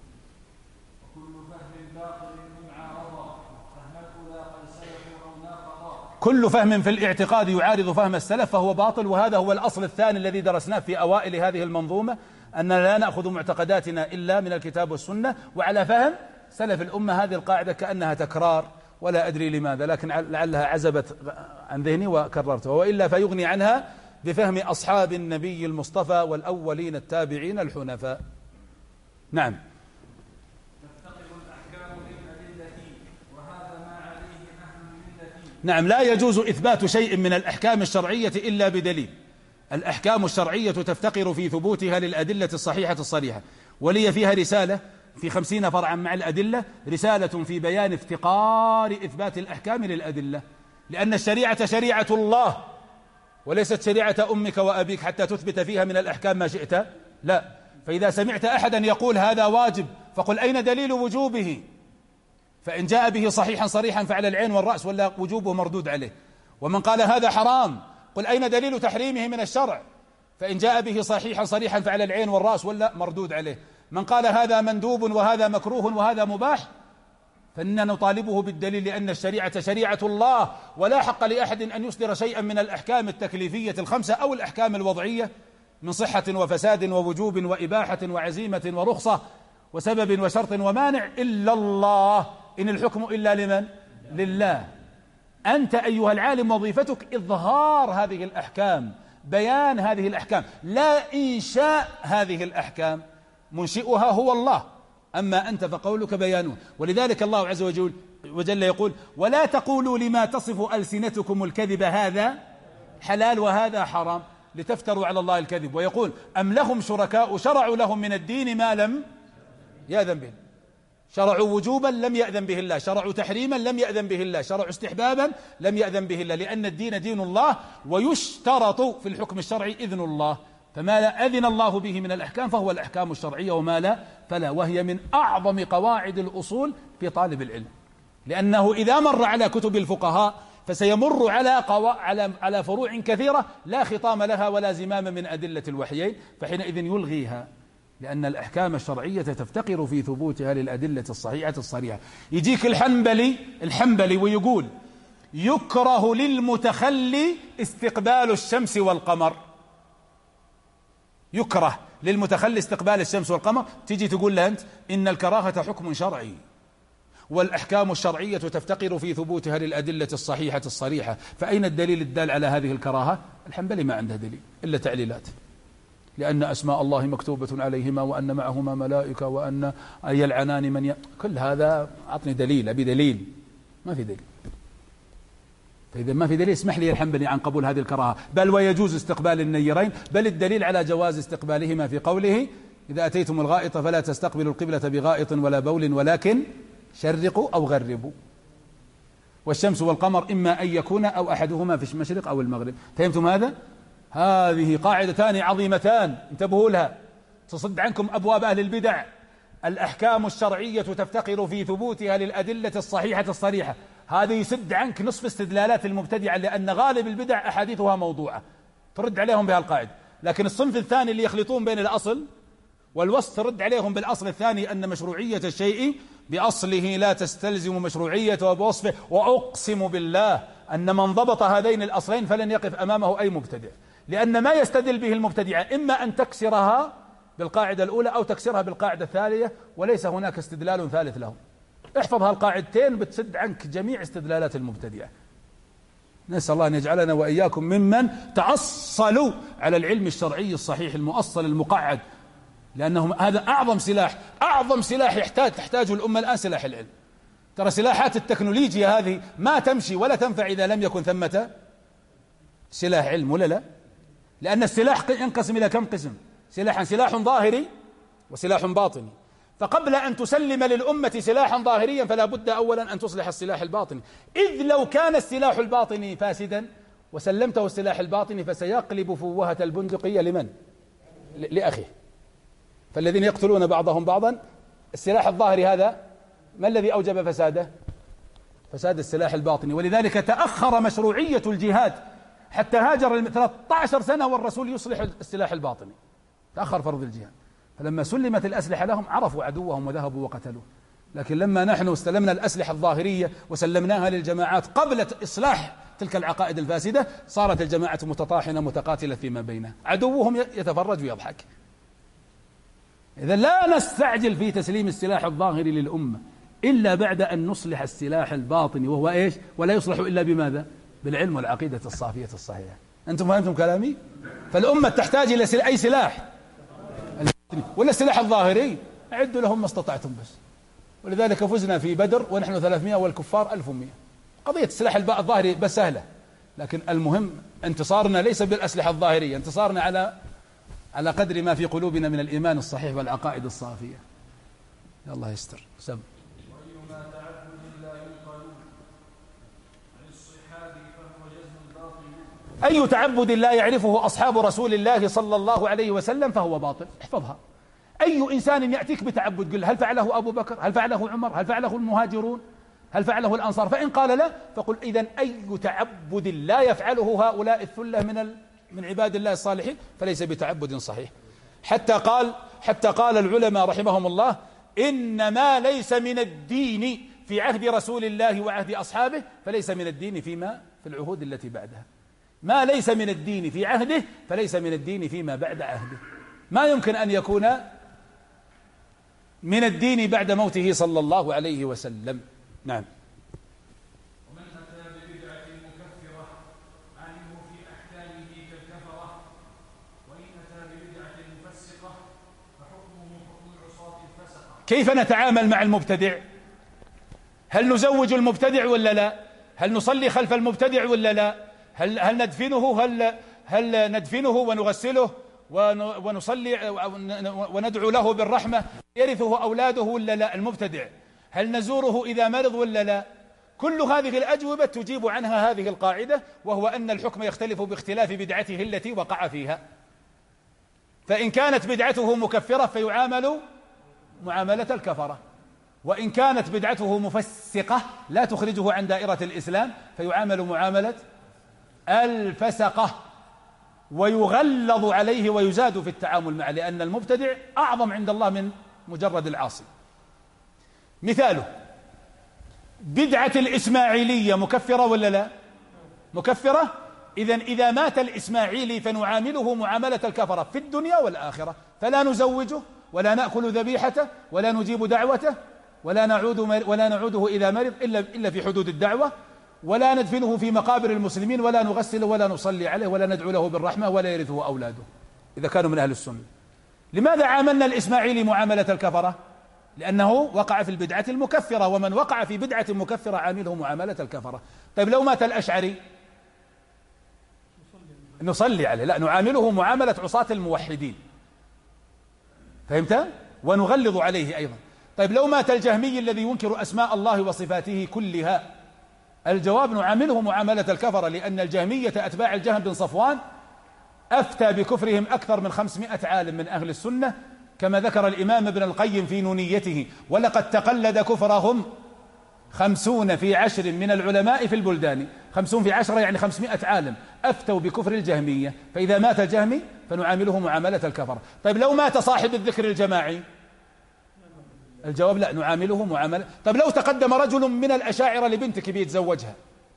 كل فهم في الاعتقاد يعارض فهم السلف فهو باطل، وهذا هو الأصل الثاني الذي درسناه في أوائل هذه المنظومة، أننا لا نأخذ معتقداتنا إلا من الكتاب والسنة وعلى فهم سلف الأمة. هذه القاعدة كأنها تكرار ولا أدري لماذا، لكن لعلها عزبت عن ذهني وكررتها، وإلا فيغني عنها بفهم أصحاب النبي المصطفى والأولين التابعين الحنفاء. نعم. نعم، لا يجوز إثبات شيء من الأحكام الشرعية إلا بدليل. الأحكام الشرعية تفتقر في ثبوتها للأدلة الصحيحة الصريحة، ولي فيها رسالة في خمسين فرعا مع الأدلة، رسالة في بيان افتقار إثبات الأحكام للأدلة، لأن الشريعة شريعة الله وليست شريعة أمك وأبيك حتى تثبت فيها من الأحكام ما شئت، لا. فإذا سمعت أحدا يقول هذا واجب فقل أين دليل وجوبه؟ فإن جاء به صحيحا صريحا فعلى العين والرأس ولا وجوبه مردود عليه. ومن قال هذا حرام قل أين دليل تحريمه من الشرع؟ فإن جاء به صحيحا صريحا فعلى العين والرأس ولا مردود عليه. من قال هذا مندوب وهذا مكروه وهذا مباح فإننا نطالبه بالدليل، لأن الشريعة شريعة الله، ولا حق لأحد أن يصدر شيئا من الأحكام التكليفية الخمسة أو الأحكام الوضعية من صحة وفساد ووجوب وإباحة وعزيمة ورخصة وسبب وشرط ومانع إلا الله، إن الحكم إلا لمن؟ لله. أنت أيها العالم وظيفتك إظهار هذه الأحكام، بيان هذه الأحكام، لا إنشاء هذه الأحكام، منشئها هو الله، أما أنت فقولك بيانه. ولذلك الله عز وجل, وجل يقول ولا تقولوا لما تصف ألسنتكم الكذب هذا حلال وهذا حرام لتفتروا على الله الكذب. ويقول أم لهم شركاء شرعوا لهم من الدين ما لم يأذن به، شرعوا وجوبا لم يأذن به الله، شرعوا تحريما لم يأذن به الله، شرعوا استحبابا لم يأذن به الله، لأن الدين دين الله ويشترط في الحكم الشرعي إذن الله، فما لا أذن الله به من الأحكام فهو الأحكام الشرعية وما لا فلا. وهي من أعظم قواعد الأصول في طالب العلم، لأنه إذا مر على كتب الفقهاء فسيمر على قوا... على على فروع كثيرة لا خطام لها ولا زمام من أدلة الوحيين، فحينئذ يلغيها، لأن الأحكام الشرعية تفتقر في ثبوتها للأدلة الصحيحة الصريحة. يجيك الحنبلي الحنبلي ويقول يكره للمتخلي استقبال الشمس والقمر، يكره للمتخلي استقبال الشمس والقمر، تيجي تقول له أنت إن الكراهة حكم شرعي، والأحكام الشرعية تفتقر في ثبوتها للأدلة الصحيحة الصريحة، فأين الدليل الدال على هذه الكراهة؟ الحنبلي ما عنده دليل إلا تعليلات، لأن أسماء الله مكتوبة عليهما وأن معهما ملائكة وأن يلعنان من ي... كل هذا أعطني دليل، أبي دليل، ما في دليل. فإذا ما في دليل اسمح لي الحنبلي عن قبول هذه الكراهة، بل ويجوز استقبال النيرين، بل الدليل على جواز استقبالهما في قوله إذا أتيتم الغائط فلا تستقبلوا القبلة بغائط ولا بول ولكن شرقوا أو غربوا، والشمس والقمر إما أن يكون أو أحدهما في المشرق أو المغرب. فهمتم هذا؟ هذه قاعدتان عظيمتان انتبهوا لها تصد عنكم أبواب أهل البدع. الأحكام الشرعية تفتقر في ثبوتها للأدلة الصحيحة الصريحة، هذا يسد عنك نصف استدلالات المبتدعة، لأن غالب البدع أحاديثها موضوعة ترد عليهم بها القاعدة. لكن الصنف الثاني اللي يخلطون بين الأصل والوصف ترد عليهم بالأصل الثاني أن مشروعية الشيء بأصله لا تستلزم مشروعيته بوصفه. وأقسم بالله أن من ضبط هذين الأصلين فلن يقف أمامه أي مبتدع، لأن ما يستدل به المبتدعة إما أن تكسرها بالقاعدة الأولى أو تكسرها بالقاعدة الثانية، وليس هناك استدلال ثالث لهم. احفظ هالقاعدتين بتسد عنك جميع استدلالات المبتدعة. نسأل الله أن يجعلنا وإياكم ممن تعصلوا على العلم الشرعي الصحيح المؤصل المقعد، لأنه هذا أعظم سلاح، أعظم سلاح يحتاج تحتاجه الأمة الآن سلاح العلم. ترى سلاحات التكنولوجيا هذه ما تمشي ولا تنفع إذا لم يكن ثمة سلاح علم، ولا لا؟ لأن السلاح ينقسم إلى كم قسم؟ سلاحا سلاح ظاهري وسلاح باطني. فقبل أن تسلم للأمة سلاحا ظاهريا فلا بد أولا أن تصلح السلاح الباطني، إذ لو كان السلاح الباطني فاسدا وسلمته السلاح الباطني فسيقلب فوهة البندقية لمن؟ لأخيه. فالذين يقتلون بعضهم بعضا، السلاح الظاهري هذا ما الذي أوجب فساده؟ فساد السلاح الباطني. ولذلك تأخر مشروعية الجهاد حتى هاجر ثلاثة عشر سنة والرسول يصلح السلاح الباطني، تأخر فرض الجهاد. فلما سلمت الأسلحة لهم عرفوا عدوهم وذهبوا وقتلوه. لكن لما نحن استلمنا الأسلحة الظاهرية وسلمناها للجماعات قبل إصلاح تلك العقائد الفاسدة، صارت الجماعة متطاحنة متقاتلة فيما بينها، عدوهم يتفرج ويضحك. إذا لا نستعجل في تسليم السلاح الظاهري للأمة إلا بعد أن نصلح السلاح الباطني، وهو إيش؟ ولا يصلح إلا بماذا؟ بالعلم والعقيدة الصافية الصحيحة. أنتم فهمتم كلامي؟ فالأمة تحتاج إلى أي سلاح؟ ولا السلاح الظاهري؟ أعدوا لهم ما استطعتم بس. ولذلك فزنا في بدر ونحن ثلاثمائة والكفار ألف ومئة. قضية السلاح الظاهري بس سهلة، لكن المهم انتصارنا ليس بالأسلحة الظاهرية، انتصارنا على على قدر ما في قلوبنا من الإيمان الصحيح والعقائد الصافية. يا الله يستر. سب وأيما تعبد لا ينقل عن الصحاب فهو جزم باطل. أي تعبد لا يعرفه أصحاب رسول الله صلى الله عليه وسلم فهو باطل. احفظها. أي إنسان يأتيك بتعبد قل هل فعله أبو بكر؟ هل فعله عمر؟ هل فعله المهاجرون؟ هل فعله الأنصار؟ فإن قال لا فقل إذن أي تعبد لا يفعله هؤلاء الثلة من ال... من عباد الله الصالحين فليس بتعبد صحيح. حتى قال حتى قال العلماء رحمهم الله إن ما ليس من الدين في عهد رسول الله وعهد أصحابه فليس من الدين فيما في العهود التي بعدها. ما ليس من الدين في عهده فليس من الدين فيما بعد عهده. ما يمكن أن يكون من الدين بعد موته صلى الله عليه وسلم. نعم. ومن أتى ببدعة مكفرة عنه في أحكامه كالكفرة، وإن أتى ببدعة مفسقة فحكمه حكم العصاة الفسقة. كيف نتعامل مع المبتدع؟ هل نزوج المبتدع ولا لا؟ هل نصلي خلف المبتدع ولا لا؟ هل هل ندفنه هل هل ندفنه ونغسله ونصلي وندعو له بالرحمة يرثه أولاده ولا لا؟ المبتدع هل نزوره إذا مرض ولا لا؟ كل هذه الأجوبة تجيب عنها هذه القاعدة، وهو أن الحكم يختلف باختلاف بدعته التي وقع فيها. فإن كانت بدعته مكفرة فيعامل معاملة الكفرة، وإن كانت بدعته مفسقة لا تخرجه عن دائرة الإسلام فيعامل معاملة الفسقة، ويغلظ عليه ويزاد في التعامل معه، لأن المبتدع أعظم عند الله من مجرد العاصي. مثاله بدعة الإسماعيلية مكفرة ولا لا؟ مكفرة. إذن إذا مات الإسماعيلي فنعامله معاملة الكفرة في الدنيا والآخرة، فلا نزوجه ولا نأكل ذبيحته ولا نجيب دعوته ولا نعود ولا نعوده إذا مرض إلا إلا في حدود الدعوة، ولا ندفنه في مقابر المسلمين ولا نغسله ولا نصلي عليه ولا ندعو له بالرحمة ولا يرثه أولاده إذا كانوا من أهل السنة. لماذا عاملنا الإسماعيلي معاملة الكفرة؟ لأنه وقع في البدعة المكفرة، ومن وقع في بدعة مكفرة عامله معاملة الكفرة. طيب لو مات الأشعري نصلي عليه؟ لا، نعامله معاملة عصاة الموحدين. فهمت؟ ونغلظ عليه أيضا. طيب لو مات الجهمي الذي ينكر أسماء الله وصفاته كلها، الجواب نعامله معاملة الكفرة، لأن الجهمية أتباع الجهم بن صفوان أفتى بكفرهم أكثر من خمسمائة عالم من أهل السنة، كما ذكر الإمام ابن القيم في نونيته: ولقد تقلد كفرهم خمسون في عشر من العلماء في البلدان. خمسون في عشرة يعني خمسمائة عالم أفتوا بكفر الجهمية، فإذا مات الجهمي فنعامله معاملة الكفرة. طيب لو مات صاحب الذكر الجماعي، الجواب لا، نعامله معاملة. طيب لو تقدم رجل من الأشاعرة لبنتك بيتزوجها،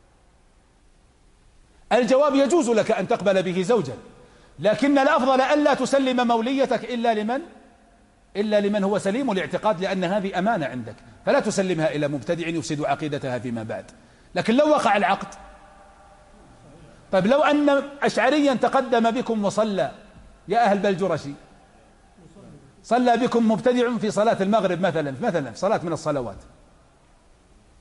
الجواب يجوز لك أن تقبل به زوجا، لكن الأفضل ألا تسلم موليتك إلا لمن إلا لمن هو سليم الاعتقاد، لأن هذه أمانة عندك، فلا تسلمها إلى مبتدع يفسد عقيدتها فيما بعد. لكن لو وقع العقد، طيب لو أن أشعريا تقدم بكم وصلى يا أهل بلجرشي، صلى بكم مبتدع في صلاة المغرب مثلا مثلا صلاة من الصلوات،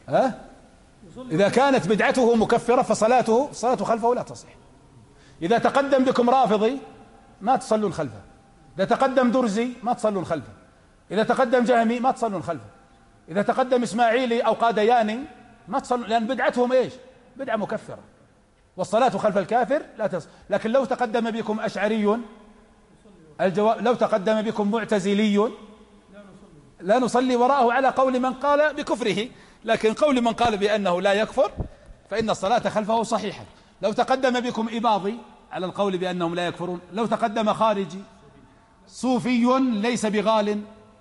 أه؟ إذا كانت بدعته مكفرة فصلاته صلاته خلفه لا تصح. إذا تقدم بكم رافضي ما تصلون خلفه، إذا تقدم درزي ما تصلون خلفه، إذا تقدم جهمي ما تصلون خلفه، إذا تقدم إسماعيلي أو قادياني ما تصلون، لأن بدعتهم إيش؟ بدعة مكفرة، والصلاة خلف الكافر لا تصح. لكن لو تقدم بكم أشعري الجواب، لو تقدم بكم معتزلي لا نصلي وراءه على قول من قال بكفره، لكن قول من قال بأنه لا يكفر فإن الصلاة خلفه صحيحة. لو تقدم بكم إباضي على القول بأنهم لا يكفرون، لو تقدم خارجي صوفي ليس بغال،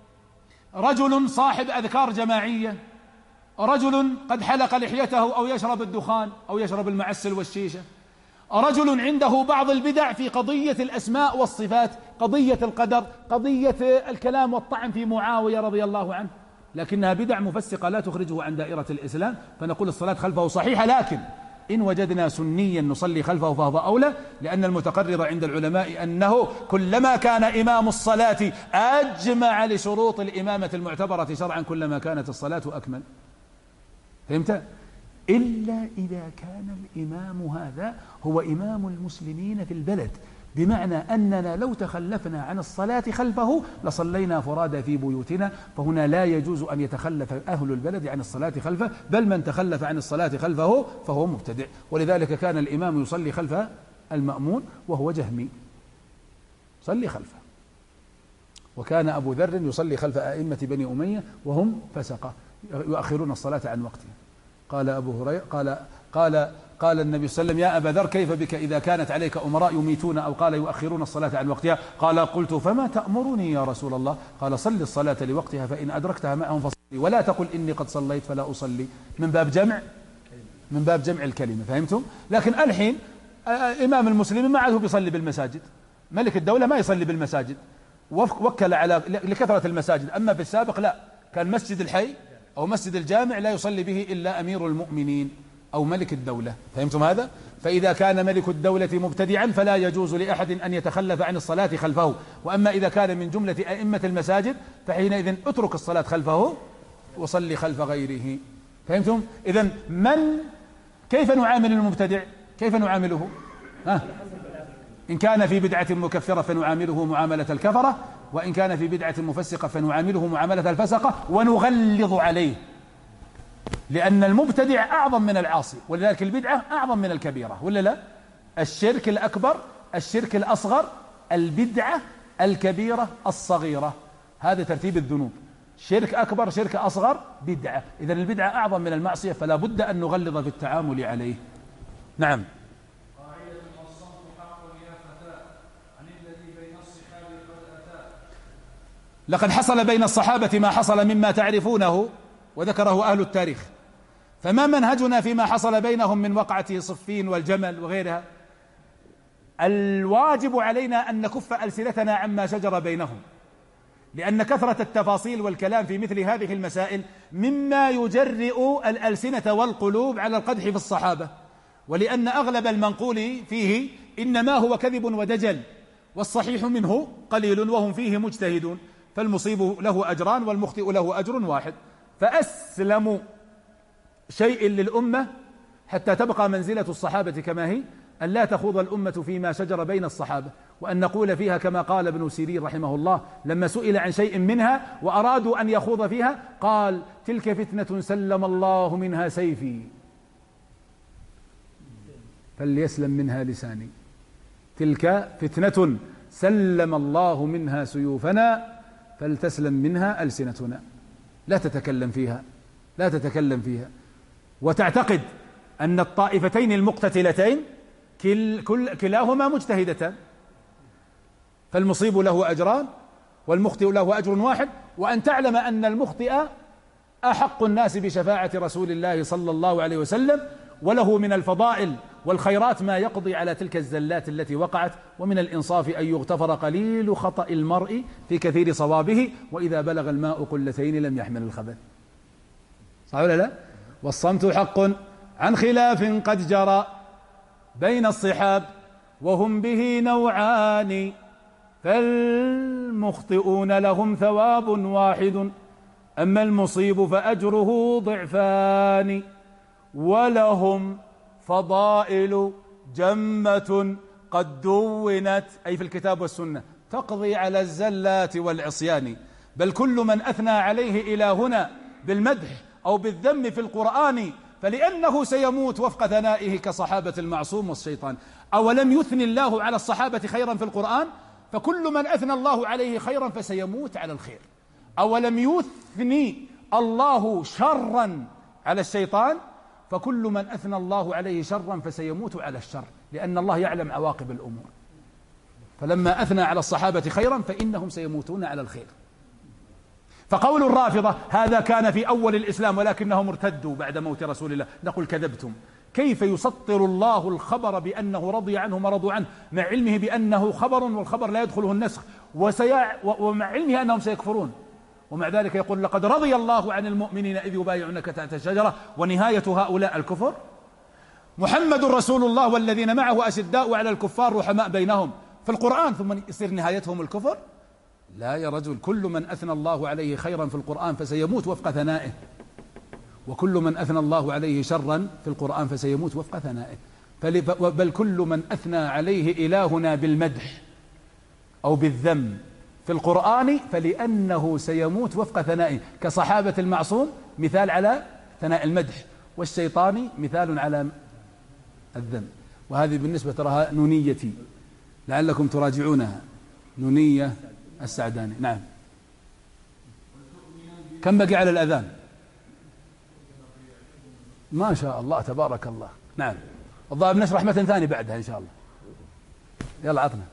رجل صاحب أذكار جماعية، رجل قد حلق لحيته أو يشرب الدخان أو يشرب المعسل والشيشة، رجل عنده بعض البدع في قضية الأسماء والصفات، قضية القدر، قضية الكلام والطعن في معاوية رضي الله عنه، لكنها بدع مفسقة لا تخرجه عن دائرة الإسلام، فنقول الصلاة خلفه صحيحة. لكن إن وجدنا سنيا نصلي خلفه فهو أولى، لأن المتقرر عند العلماء أنه كلما كان إمام الصلاة أجمع لشروط الإمامة المعتبرة شرعا كلما كانت الصلاة أكمل. فهمت؟ إلا إذا كان الإمام هذا هو إمام المسلمين في البلد، بمعنى أننا لو تخلفنا عن الصلاة خلفه لصلينا فرادى في بيوتنا، فهنا لا يجوز أن يتخلف أهل البلد عن الصلاة خلفه، بل من تخلف عن الصلاة خلفه فهو مبتدع. ولذلك كان الإمام يصلي خلف المأمون وهو جهمي، صلي خلفه. وكان أبو ذر يصلي خلف أئمة بني أمية وهم فسقة يؤخرون الصلاة عن وقتها. قال أبو هريرة قال قال قال النبي صلى الله عليه وسلم: يا أبا ذر كيف بك إذا كانت عليك أمراء يميتون أو قال يؤخرون الصلاة عن وقتها؟ قال: قلت فما تأمرني يا رسول الله؟ قال: صل الصلاة لوقتها فإن أدركتها معهم فصلي، ولا تقل إني قد صليت فلا أصلي، من باب جمع من باب جمع الكلمة. فهمتم؟ لكن الحين إمام المسلمين ما عاد هو بيصلي بالمساجد، ملك الدولة ما يصلي بالمساجد، وكل على لكثرة المساجد. أما في السابق لا، كان مسجد الحي أو مسجد الجامع لا يصلي به إلا أمير المؤمنين أو ملك الدولة. فهمتم هذا؟ فإذا كان ملك الدولة مبتدعا فلا يجوز لأحد أن يتخلف عن الصلاة خلفه. وأما إذا كان من جملة أئمة المساجد فحينئذ اترك الصلاة خلفه وصلي خلف غيره. فهمتم؟ إذن من كيف نعامل المبتدع؟ كيف نعامله؟ ها؟ إن كان في بدعة مكفرة فنعامله معاملة الكفرة، وإن كان في بدعة مفسقة فنعامله معاملة الفسقة، ونغلظ عليه، لأن المبتدع أعظم من العاصي، ولذلك البدعة أعظم من الكبيرة، ولا لا؟ الشرك الأكبر، الشرك الأصغر، البدعة الكبيرة الصغيرة، هذا ترتيب الذنوب: شرك أكبر، شرك أصغر، بدعة. إذن البدعة أعظم من المعصية، فلا بد أن نغلظ في التعامل عليه. نعم. لقد حصل بين الصحابة ما حصل مما تعرفونه وذكره أهل التاريخ، فما منهجنا فيما حصل بينهم من وقعة صفين والجمل وغيرها؟ الواجب علينا أن نكف ألسنتنا عما شجر بينهم، لأن كثرة التفاصيل والكلام في مثل هذه المسائل مما يجرئ الألسنة والقلوب على القدح في الصحابة، ولأن أغلب المنقول فيه إنما هو كذب ودجل، والصحيح منه قليل وهم فيه مجتهدون، فالمصيب له أجران والمخطئ له أجر واحد. فأسلم شيء للأمة حتى تبقى منزلة الصحابة كما هي أن لا تخوض الأمة فيما شجر بين الصحابة، وأن نقول فيها كما قال ابن سيرين رحمه الله لما سئل عن شيء منها وأرادوا أن يخوض فيها قال: تلك فتنة سلم الله منها سيفي فليسلم منها لساني. تلك فتنة سلم الله منها سيوفنا فلتسلم منها ألسنتنا. لا تتكلم فيها، لا تتكلم فيها، وتعتقد أن الطائفتين المقتتلتين كل كل كلاهما مجتهدتان، فالمصيب له أجران والمخطئ له أجر واحد، وأن تعلم أن المخطئ أحق الناس بشفاعة رسول الله صلى الله عليه وسلم، وله من الفضائل والخيرات ما يقضي على تلك الزلات التي وقعت، ومن الإنصاف أن يغتفر قليل خطأ المرء في كثير صوابه، وإذا بلغ الماء قلتين لم يحمل الخبث. صح ولا لا؟ والصمت حق عن خلاف قد جرى بين الصحاب وهم به نوعان، فالمخطئون لهم ثواب واحد أما المصيب فأجره ضعفان ولهم فضائل جمة قد دونت، أي في الكتاب والسنة، تقضي على الزلات والعصيان. بل كل من أثنى عليه إلى هنا بالمدح أو بالذم في القرآن فلأنه سيموت وفق ثنائه كصحابة المعصوم والشيطان. أولم يثني الله على الصحابة خيرا في القرآن؟ فكل من أثنى الله عليه خيرا فسيموت على الخير. أولم يثني الله شرا على الشيطان؟ فكل من أثنى الله عليه شرا فسيموت على الشر، لأن الله يعلم عواقب الأمور. فلما أثنى على الصحابة خيرا فإنهم سيموتون على الخير. فقول الرافضة هذا كان في أول الإسلام ولكنهم ارتدوا بعد موت رسول الله، نقول كذبتم. كيف يسطر الله الخبر بأنه رضي عنه ورضوا عنه مع علمه بأنه خبر والخبر لا يدخله النسخ، وسيع ومع علمه أنهم سيكفرون، ومع ذلك يقول لقد رضي الله عن المؤمنين إذ يبايعونك تحت الشجرة، ونهاية هؤلاء الكفر. محمد رسول الله والذين معه أشداء على الكفار رحماء بينهم في القرآن، ثم يصير نهايتهم الكفر؟ لا يا رجل، كل من أثنى الله عليه خيرا في القرآن فسيموت وفق ثنائه، وكل من أثنى الله عليه شرا في القرآن فسيموت وفق ثنائه. بل كل من أثنى عليه إلهنا بالمدح أو بالذم في القرآن فلأنه سيموت وفق ثنائه، كصحابة المعصوم مثال على ثناء المدح، والشيطان مثال على الذم. وهذه بالنسبة تراها نونيتي، لعلكم تراجعونها، نونية السعداني. نعم. كم بقي على الأذان؟ ما شاء الله تبارك الله. نعم، الظاهر بنشرح متن ثاني بعدها إن شاء الله. يلا عطنا.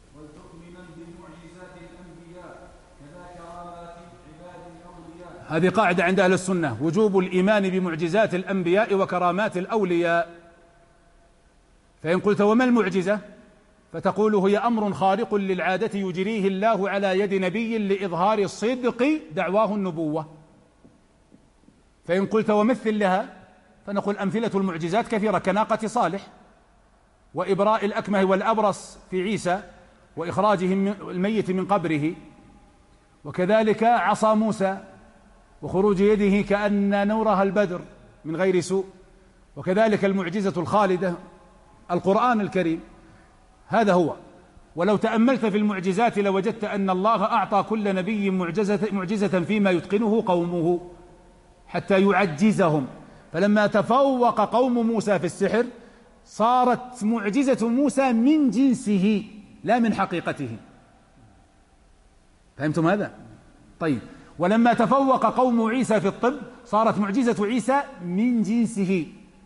هذه قاعدة عند أهل السنة، وجوب الإيمان بمعجزات الأنبياء وكرامات الأولياء. فإن قلت وما المعجزة؟ فتقول هي أمر خارق للعادة يجريه الله على يد نبي لإظهار صدق دعواه النبوة. فإن قلت ومثل لها، فنقول أمثلة المعجزات كثيرة، كناقة صالح، وإبراء الأكمه والأبرص في عيسى، وإخراجه الميت من قبره، وكذلك عصا موسى وخروج يده كأن نورها البدر من غير سوء، وكذلك المعجزة الخالدة القرآن الكريم. هذا هو. ولو تأملت في المعجزات لوجدت أن الله أعطى كل نبي معجزة, معجزة فيما يتقنه قومه حتى يعجزهم. فلما تفوق قوم موسى في السحر صارت معجزة موسى من جنسه لا من حقيقته. فهمتم هذا؟ طيب، ولما تفوق قوم عيسى في الطب صارت معجزة عيسى من جنسه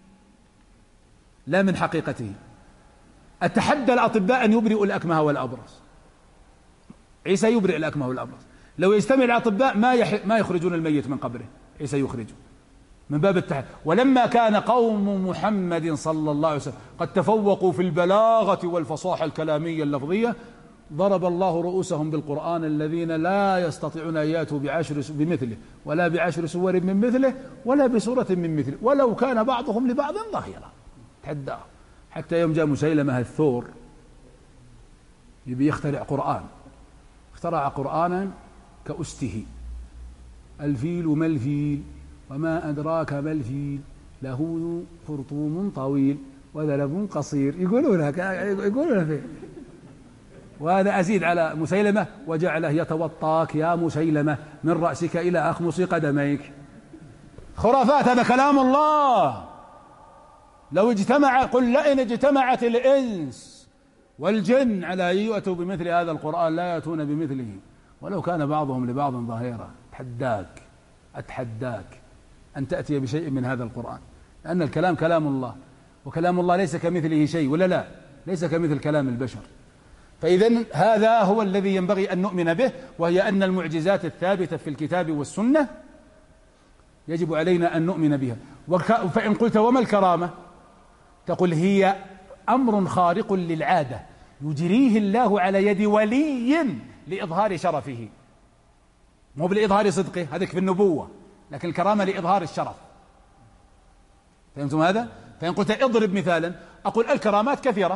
لا من حقيقته. أتحدى الأطباء أن يبرئوا الأكمه والأبرص، عيسى يبرئ الأكمه والأبرص. لو يجتمع الأطباء ما يح... ما يخرجون الميت من قبره، عيسى يخرجه من باب التحدي. ولما كان قوم محمد صلى الله عليه وسلم قد تفوقوا في البلاغة والفصاحة الكلامية اللفظية ضرب الله رؤوسهم بالقرآن الذين لا يستطيعون أن يأتوا بعشر بمثله ولا بعشر سور من مثله ولا بسورة من مثله ولو كان بعضهم لبعض ظهيرا. تحداه حتى يوم جاء مسيلمة الثور يبي يخترع قرآن، اخترع قرآنا كأسته، الفيل ما الفيل وما أدراك ما الفيل له خرطوم طويل وذنب قصير، يقولونها يقولونها فيه. وهذا أزيد على مسيلمة وجعله يتوطاك يا مسيلمة من رأسك إلى أخمص قدميك. خرافات، هذا كلام الله. لو اجتمع قل لئن اجتمعت الإنس والجن على أن يؤتوا بمثل هذا القرآن لا يأتون بمثله ولو كان بعضهم لبعض ظهيرا. أتحداك أتحداك أن تأتي بشيء من هذا القرآن، لأن الكلام كلام الله، وكلام الله ليس كمثله شيء، ولا لا ليس كمثل كلام البشر. فإذن هذا هو الذي ينبغي أن نؤمن به، وهي أن المعجزات الثابتة في الكتاب والسنة يجب علينا أن نؤمن بها. فإن قلت وما الكرامة؟ تقول هي أمر خارق للعادة يجريه الله على يد ولي لإظهار شرفه، مو لإظهار صدقه، هذا في النبوة، لكن الكرامة لإظهار الشرف. فهمتم هذا؟ فإن قلت اضرب مثالا، أقول الكرامات كثيرة،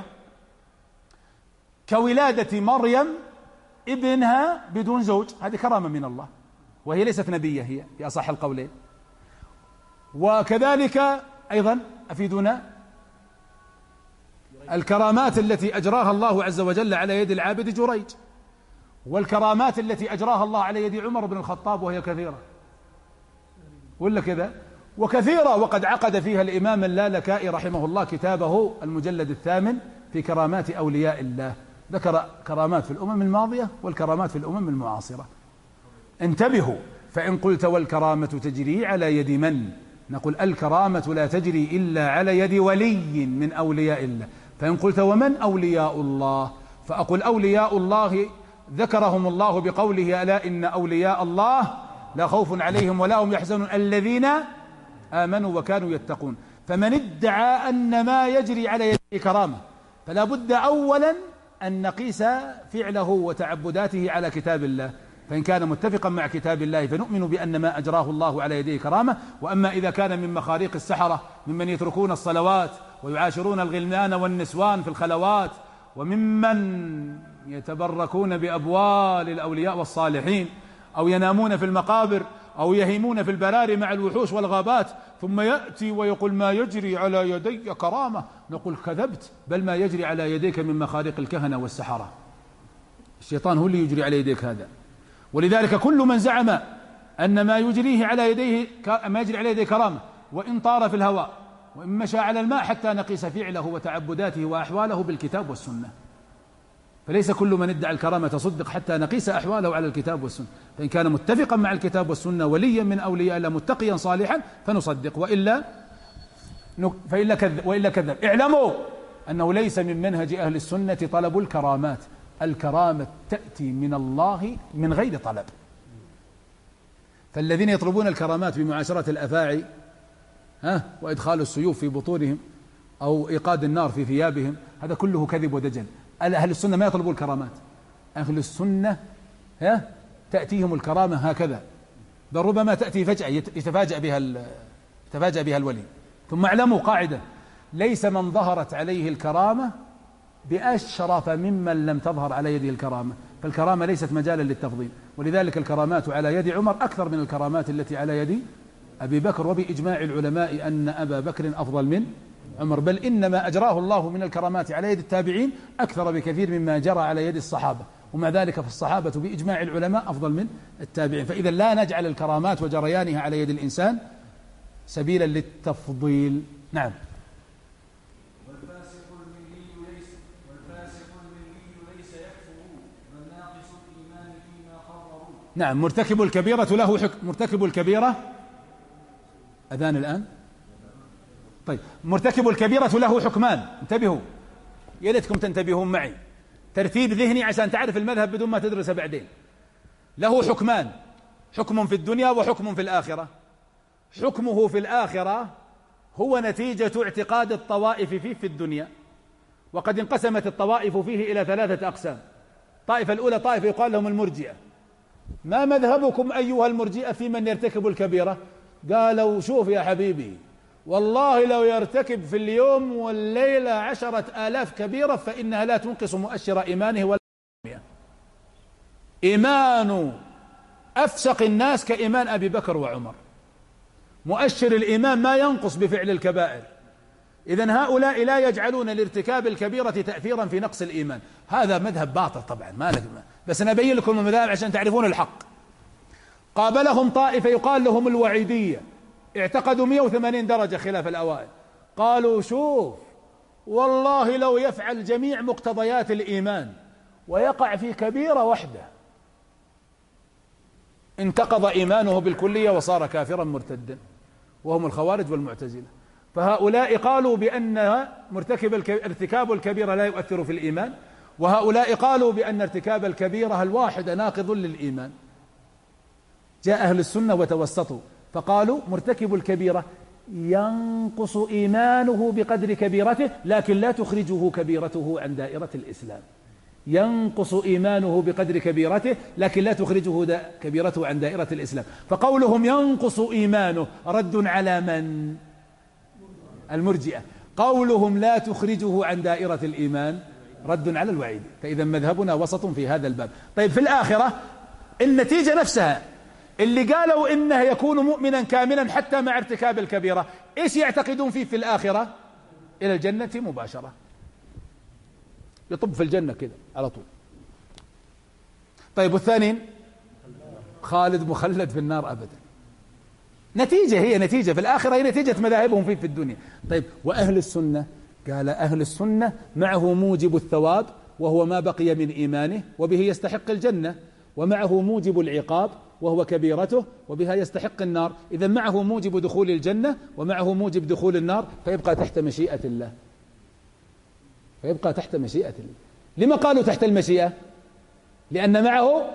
كولادة مريم ابنها بدون زوج، هذه كرامة من الله، وهي ليست نبية هي في أصح القولين. وكذلك أيضا أفيدنا الكرامات التي أجراها الله عز وجل على يد العابد جريج، والكرامات التي أجراها الله على يد عمر بن الخطاب وهي كثيرة ولا كذا وكثيرة. وقد عقد فيها الإمام اللالكائي رحمه الله كتابه المجلد الثامن في كرامات أولياء الله، ذكر كرامات في الأمم الماضية والكرامات في الأمم المعاصرة. انتبهوا، فإن قلت والكرامة تجري على يد من؟ نقول الكرامة لا تجري إلا على يد ولي من أولياء الله. فإن قلت ومن أولياء الله؟ فأقول أولياء الله ذكرهم الله بقوله ألا إن أولياء الله لا خوف عليهم ولا هم يحزنون الذين آمنوا وكانوا يتقون. فمن ادعى أن ما يجري على يده كرامة فلا بد أولا أن نقيس فعله وتعبداته على كتاب الله، فإن كان متفقا مع كتاب الله فنؤمن بأن ما أجراه الله على يديه كرامة. وأما إذا كان من مخاريق السحرة ممن يتركون الصلوات ويعاشرون الغلمان والنسوان في الخلوات وممن يتبركون بأبوال الأولياء والصالحين أو ينامون في المقابر أو يهيمون في البراري مع الوحوش والغابات ثم يأتي ويقول ما يجري على يدي كرامة، نقول كذبت، بل ما يجري على يديك من مخاريق الكهنة والسحرة، الشيطان هو اللي يجري على يديك هذا. ولذلك كل من زعم أن ما يجريه على يديه ما يجري على يديه كرامة وإن طار في الهواء وإن مشى على الماء حتى نقيس فعله وتعبداته وأحواله بالكتاب والسنة. فليس كل من ادعى الكرامة تصدق حتى نقيس أحواله على الكتاب والسنة، فإن كان متفقا مع الكتاب والسنة وليا من أولياء الله متقيا صالحا فنصدق، وإلا فإلا كذب وإلا كذب. اعلموا أنه ليس من منهج أهل السنة طلب الكرامات، الكرامة تأتي من الله من غير طلب. فالذين يطلبون الكرامات بمعاشرة الأفاعي ها وإدخال السيوف في بطونهم أو إيقاد النار في ثيابهم هذا كله كذب ودجل. أهل السنة ما يطلبون الكرامات، أهل السنة ها تأتيهم الكرامة هكذا، بل ربما تأتي فجأة يتفاجأ بها يتفاجأ بها الولي. ثم اعلموا قاعدة، ليس من ظهرت عليه الكرامة بأشرف ممن لم تظهر على يده الكرامة، فالكرامة ليست مجالا للتفضيل. ولذلك الكرامات على يد عمر أكثر من الكرامات التي على يد أبي بكر، وبإجماع العلماء أن أبا بكر أفضل من عمر، بل إنما أجراه الله من الكرامات على يد التابعين أكثر بكثير مما جرى على يد الصحابة، ومع ذلك فالصحابة بإجماع العلماء أفضل من التابعين. فإذا لا نجعل الكرامات وجريانها على يد الإنسان سبيلا للتفضيل. نعم. والفاسق الملي ليس والفاسق الملي ليس يكفر بل ناقص الإيمان فيما قرروا. نعم. مرتكب الكبيرة له حكم. مرتكب الكبيرة أذان الآن. طيب، مرتكب الكبيرة له حكمان، انتبهوا يا ليتكم تنتبهون معي، ترتيب ذهني عشان تعرف المذهب بدون ما تدرسه بعدين. له حكمان، حكم في الدنيا وحكم في الآخرة. حكمه في الآخرة هو نتيجة اعتقاد الطوائف فيه في الدنيا، وقد انقسمت الطوائف فيه إلى ثلاثة أقسام. طائفة الأولى طائفة يقال لهم المرجئة. ما مذهبكم أيها المرجئة في من يرتكب الكبيرة؟ قالوا شوف يا حبيبي، والله لو يرتكب في اليوم والليلة عشرة آلاف كبيرة فإنها لا تنقص مؤشر إيمانه ولا إيمان أفسق الناس كإيمان أبي بكر وعمر. مؤشر الإيمان ما ينقص بفعل الكبائر. إذن هؤلاء لا يجعلون لارتكاب الكبيرة تأثيرا في نقص الإيمان. هذا مذهب باطل طبعا، ما لك بس أنا أبين لكم المذاهب عشان تعرفون الحق. قابلهم طائفة يقال لهم الوعيدية، اعتقدوا مئة وثمانين درجة خلاف الأوائل. قالوا شوف والله لو يفعل جميع مقتضيات الإيمان ويقع في كبيرة واحدة انتقض إيمانه بالكلية وصار كافرا مرتدا، وهم الخوارج والمعتزلة. فهؤلاء قالوا بأن مرتكب ارتكاب الكبيرة لا يؤثر في الإيمان، وهؤلاء قالوا بأن ارتكاب الكبيرة الواحدة ناقض للإيمان. جاء أهل السنة وتوسطوا فقالوا مرتكب الكبيرة ينقص إيمانه بقدر كبيرته لكن لا تخرجه كبيرته عن دائرة الإسلام. ينقص إيمانه بقدر كبيرته لكن لا تخرجه كبيرته عن دائرة الإسلام. فقولهم ينقص إيمانه رد على من؟ المرجئة. قولهم لا تخرجه عن دائرة الإيمان رد على الوعيد. فإذا مذهبنا وسط في هذا الباب. طيب، في الآخرة النتيجة نفسها، اللي قالوا إنه يكون مؤمنا كاملا حتى مع ارتكاب الكبيرة، إيش يعتقدون فيه في الآخرة؟ إلى الجنة مباشرة، يطب في الجنة كده على طول. طيب والثانيين خالد مخلد في النار أبدا. نتيجة، هي نتيجة في الآخرة، هي نتيجة مذاهبهم فيه في الدنيا. طيب وأهل السنة؟ قال أهل السنة معه موجب الثواب وهو ما بقي من إيمانه وبه يستحق الجنة، ومعه موجب العقاب وهو كبيرته وبها يستحق النار. إذا معه موجب دخول الجنة ومعه موجب دخول النار، فيبقى تحت مشيئة الله، فيبقى تحت مشيئة الله. لما قالوا تحت المشيئة؟ لأن معه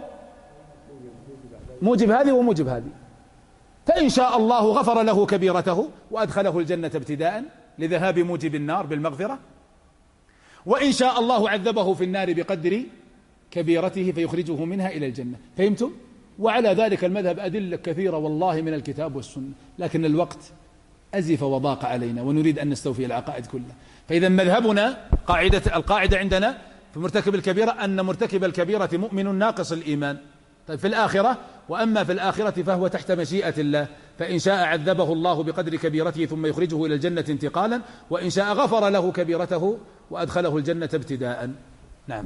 موجب هذه وموجب هذه. فإن شاء الله غفر له كبيرته وأدخله الجنة ابتداء لذهاب موجب النار بالمغفرة، وإن شاء الله عذبه في النار بقدر كبيرته فيخرجه منها إلى الجنة. فهمتم؟ وعلى ذلك المذهب أدلة كثيرة والله من الكتاب والسنة، لكن الوقت أزف وضاق علينا ونريد أن نستوفي العقائد كلها. فإذا مذهبنا قاعدة القاعدة عندنا في مرتكب الكبيرة أن مرتكب الكبيرة مؤمن ناقص الإيمان. طيب في الآخرة، وأما في الآخرة فهو تحت مشيئة الله، فإن شاء عذبه الله بقدر كبيرته ثم يخرجه إلى الجنة انتقالا، وإن شاء غفر له كبيرته وأدخله الجنة ابتداء. نعم.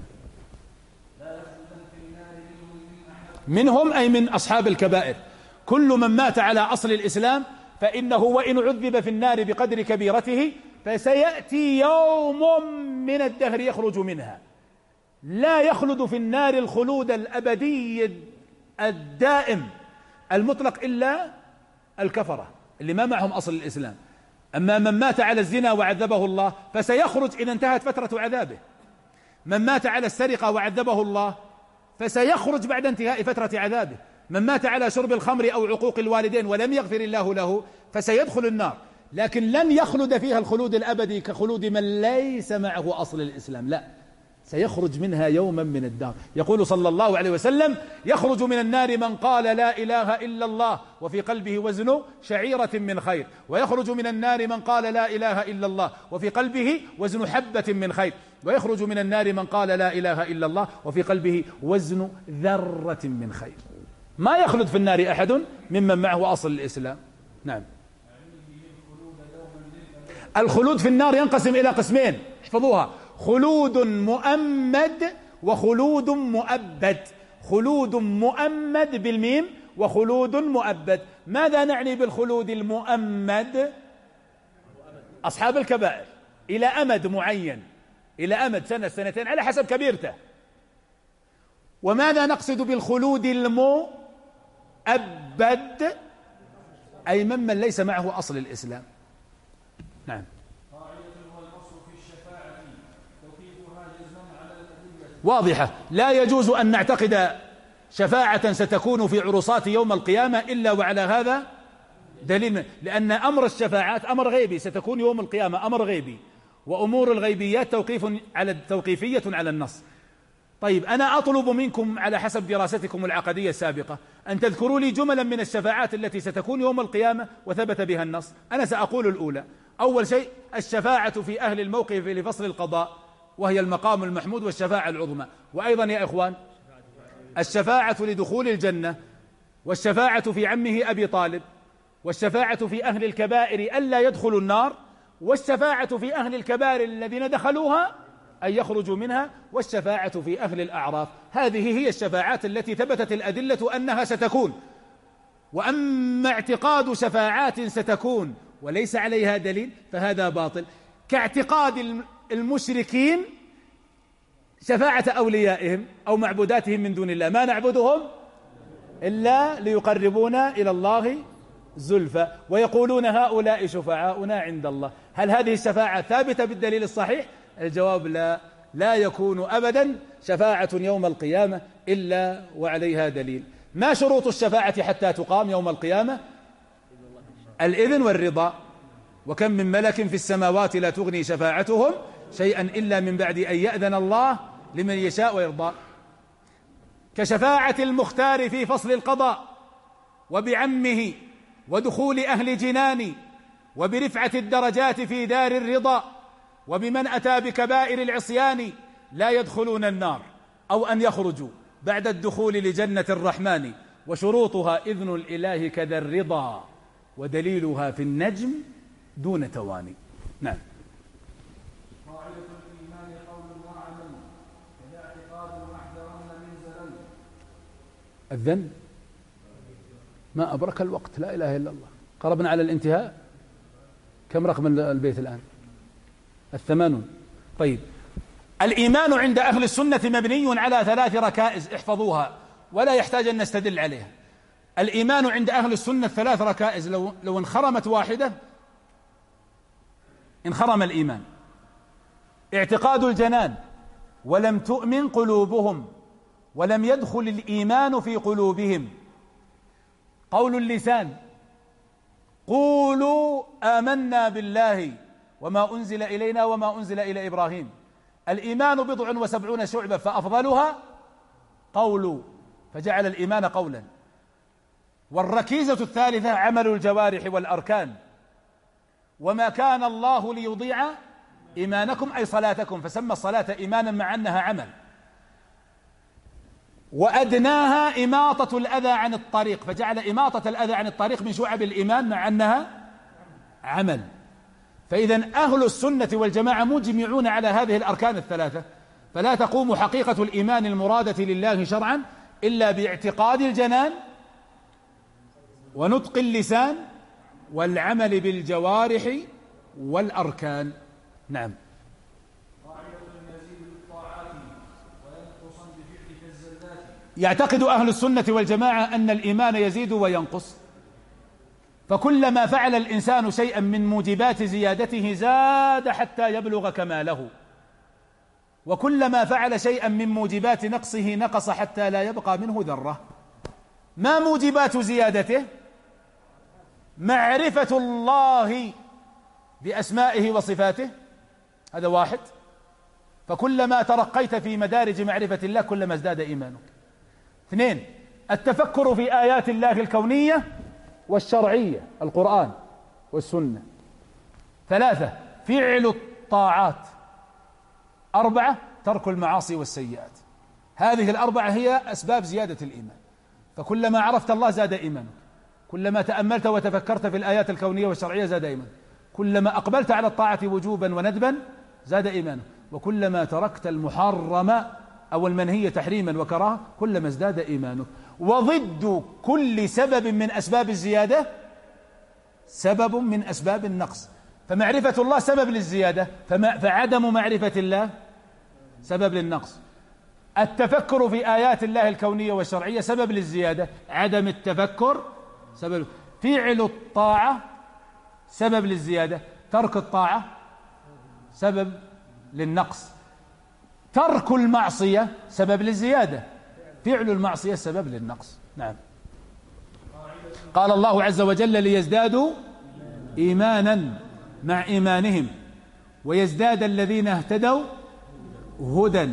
منهم أي من أصحاب الكبائر، كل من مات على أصل الإسلام فإنه وإن عذب في النار بقدر كبيرته فسيأتي يوم من الدهر يخرج منها، لا يخلد في النار الخلود الأبدي الدائم المطلق إلا الكفرة اللي ما معهم أصل الإسلام. أما من مات على الزنا وعذبه الله فسيخرج إذا انتهت فترة عذابه. من مات على السرقة وعذبه الله فسيخرج بعد انتهاء فترة عذابه. من مات على شرب الخمر أو عقوق الوالدين ولم يغفر الله له فسيدخل النار، لكن لن يخلد فيها الخلود الأبدي كخلود من ليس معه أصل الإسلام، لا، سيخرج منها يوما من الدار. يقول صلى الله عليه وسلم: يخرج من النار من قال لا إله إلا الله وفي قلبه وزن شعيرة من خير، ويخرج من النار من قال لا إله إلا الله وفي قلبه وزن حبة من خير، ويخرج من النار من قال لا إله إلا الله وفي قلبه وزن ذرة من خير. ما يخلد في النار أحد ممن معه أصل الإسلام. نعم. الخلود في النار ينقسم إلى قسمين، احفظوها: خلود مؤمد وخلود مؤبد. خلود مؤمد بالميم وخلود مؤبد. ماذا نعني بالخلود المؤمد؟ أصحاب الكبائر إلى أمد معين، إلى أمد سنة سنتين على حسب كبيرته. وماذا نقصد بالخلود المؤبد؟ أي ممن ليس معه أصل الإسلام. نعم. واضحة، لا يجوز أن نعتقد شفاعة ستكون في عرصات يوم القيامة إلا وعلى هذا دليل، لأن أمر الشفاعات أمر غيبي ستكون يوم القيامة، أمر غيبي، وأمور الغيبيات توقيف على توقيفية على النص. طيب أنا أطلب منكم على حسب دراستكم العقدية السابقة أن تذكروا لي جملا من الشفاعات التي ستكون يوم القيامة وثبت بها النص. أنا سأقول الأولى. أول شيء الشفاعة في أهل الموقف لفصل القضاء، وهي المقام المحمود والشفاعة العظمى. وأيضا يا إخوان الشفاعة لدخول الجنة، والشفاعة في عمه أبي طالب، والشفاعة في أهل الكبائر ألا يدخلوا النار، والشفاعة في أهل الكبائر الذين دخلوها أن يخرجوا منها، والشفاعة في أهل الأعراف. هذه هي الشفاعات التي ثبتت الأدلة أنها ستكون. وأما اعتقاد شفاعات ستكون وليس عليها دليل فهذا باطل، كاعتقاد المشركين شفاعة أوليائهم أو معبوداتهم من دون الله: ما نعبدهم إلا ليقربونا إلى الله زلفى، ويقولون هؤلاء شفعاؤنا عند الله. هل هذه الشفاعة ثابتة بالدليل الصحيح؟ الجواب لا، لا يكون أبدا شفاعة يوم القيامة إلا وعليها دليل. ما شروط الشفاعة حتى تقام يوم القيامة؟ الإذن والرضا. وكم من ملك في السماوات لا تغني شفاعتهم شيئا إلا من بعد أن يأذن الله لمن يشاء ويرضى. كشفاعة المختار في فصل القضاء، وبعمه، ودخول أهل جنان، وبرفعة الدرجات في دار الرضا، وبمن أتى بكبائر العصيان لا يدخلون النار، أو أن يخرجوا بعد الدخول لجنة الرحمن، وشروطها إذن الإله كذا الرضا، ودليلها في النجم دون تواني. نعم. قاعدة الإيمان قول وعمل، كذا اعتقاد محذرا من زلل. الذن ما أبرك الوقت، لا إله إلا الله. قربنا على الانتهاء. كم رقم البيت الآن؟ الثمانون. طيب، الإيمان عند أهل السنة مبني على ثلاث ركائز، احفظوها ولا يحتاج أن نستدل عليها. الإيمان عند أهل السنة ثلاث ركائز، لو, لو انخرمت واحدة انخرم الإيمان. اعتقاد الجنان ولم تؤمن قلوبهم ولم يدخل الإيمان في قلوبهم. قول اللسان قولوا آمنا بالله وما أنزل إلينا وما أنزل إلى إبراهيم. الإيمان بضع وسبعون شعبة فأفضلها قول، فجعل الإيمان قولا. والركيزة الثالثة عمل الجوارح والأركان، وما كان الله ليضيع إيمانكم أي صلاتكم، فسمى الصلاة إيمانا مع أنها عمل. وأدناها إماطة الأذى عن الطريق، فجعل إماطة الأذى عن الطريق من شعب الإيمان مع أنها عمل. فإذا أهل السنة والجماعة مجمعون على هذه الأركان الثلاثة، فلا تقوم حقيقة الإيمان المرادة لله شرعا إلا باعتقاد الجنان ونطق اللسان والعمل بالجوارح والأركان. نعم. يعتقد أهل السنة والجماعة أن الإيمان يزيد وينقص، فكلما فعل الإنسان شيئا من موجبات زيادته زاد حتى يبلغ كماله، وكلما فعل شيئا من موجبات نقصه نقص حتى لا يبقى منه ذرة. ما موجبات زيادته؟ معرفة الله بأسمائه وصفاته، هذا واحد، فكلما ترقيت في مدارج معرفة الله كلما ازداد إيمانك. اثنين، التفكر في آيات الله الكونية والشرعية، القرآن والسنة. ثلاثة، فعل الطاعات. أربعة، ترك المعاصي والسيئات. هذه الأربعة هي أسباب زيادة الإيمان. فكلما عرفت الله زاد إيمانك، كلما تأملت وتفكرت في الآيات الكونية والشرعية زاد إيمانك، كلما أقبلت على الطاعة وجوبا وندبا زاد إيمانك، وكلما تركت المحرم أو المنهي تحريما وكراهة كلما ازداد إيمانك. وضد كل سبب من أسباب الزيادة سبب من أسباب النقص. فمعرفة الله سبب للزيادة، فعدم معرفة الله سبب للنقص. التفكر في آيات الله الكونية والشرعية سبب للزيادة، عدم التفكر سبب. فعل الطاعة سبب للزيادة، ترك الطاعة سبب للنقص. ترك المعصية سبب للزيادة، فعل المعصية سبب للنقص. نعم. قال الله عز وجل ليزدادوا إيمانا مع إيمانهم ويزداد الذين اهتدوا هدى.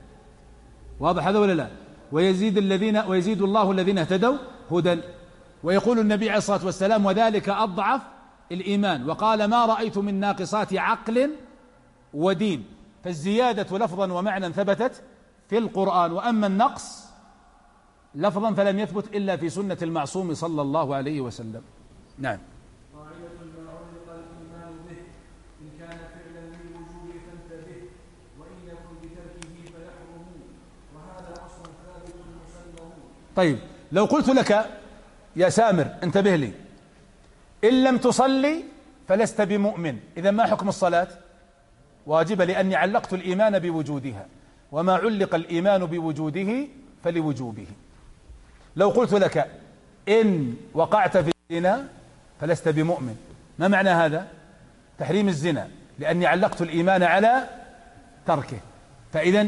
واضح هذا ولا لا؟ ويزيد الذين ويزيد الله الذين اهتدوا هدى. ويقول النبي عليه الصلاة والسلام وذلك أضعف الإيمان، وقال ما رأيت من ناقصات عقل ودين. فالزيادة لفظا ومعنى ثبتت في القرآن، وأما النقص لفظا فلم يثبت إلا في سنة المعصوم صلى الله عليه وسلم. نعم. قاعدة ما علق الإيمان به إن كان فعلا للوجوب فانتبه وإن يكن بتركه فيحرم، وهذا أصل ثابت مسلم. طيب، لو قلت لك يا سامر انتبه لي، إن لم تصلي فلست بمؤمن، إذا ما حكم الصلاة؟ واجبة، لأني علقت الإيمان بوجودها، وما علق الإيمان بوجوده فلوجوبه. لو قلت لك إن وقعت في الزنا فلست بمؤمن، ما معنى هذا؟ تحريم الزنا، لأني علقت الإيمان على تركه. فإذا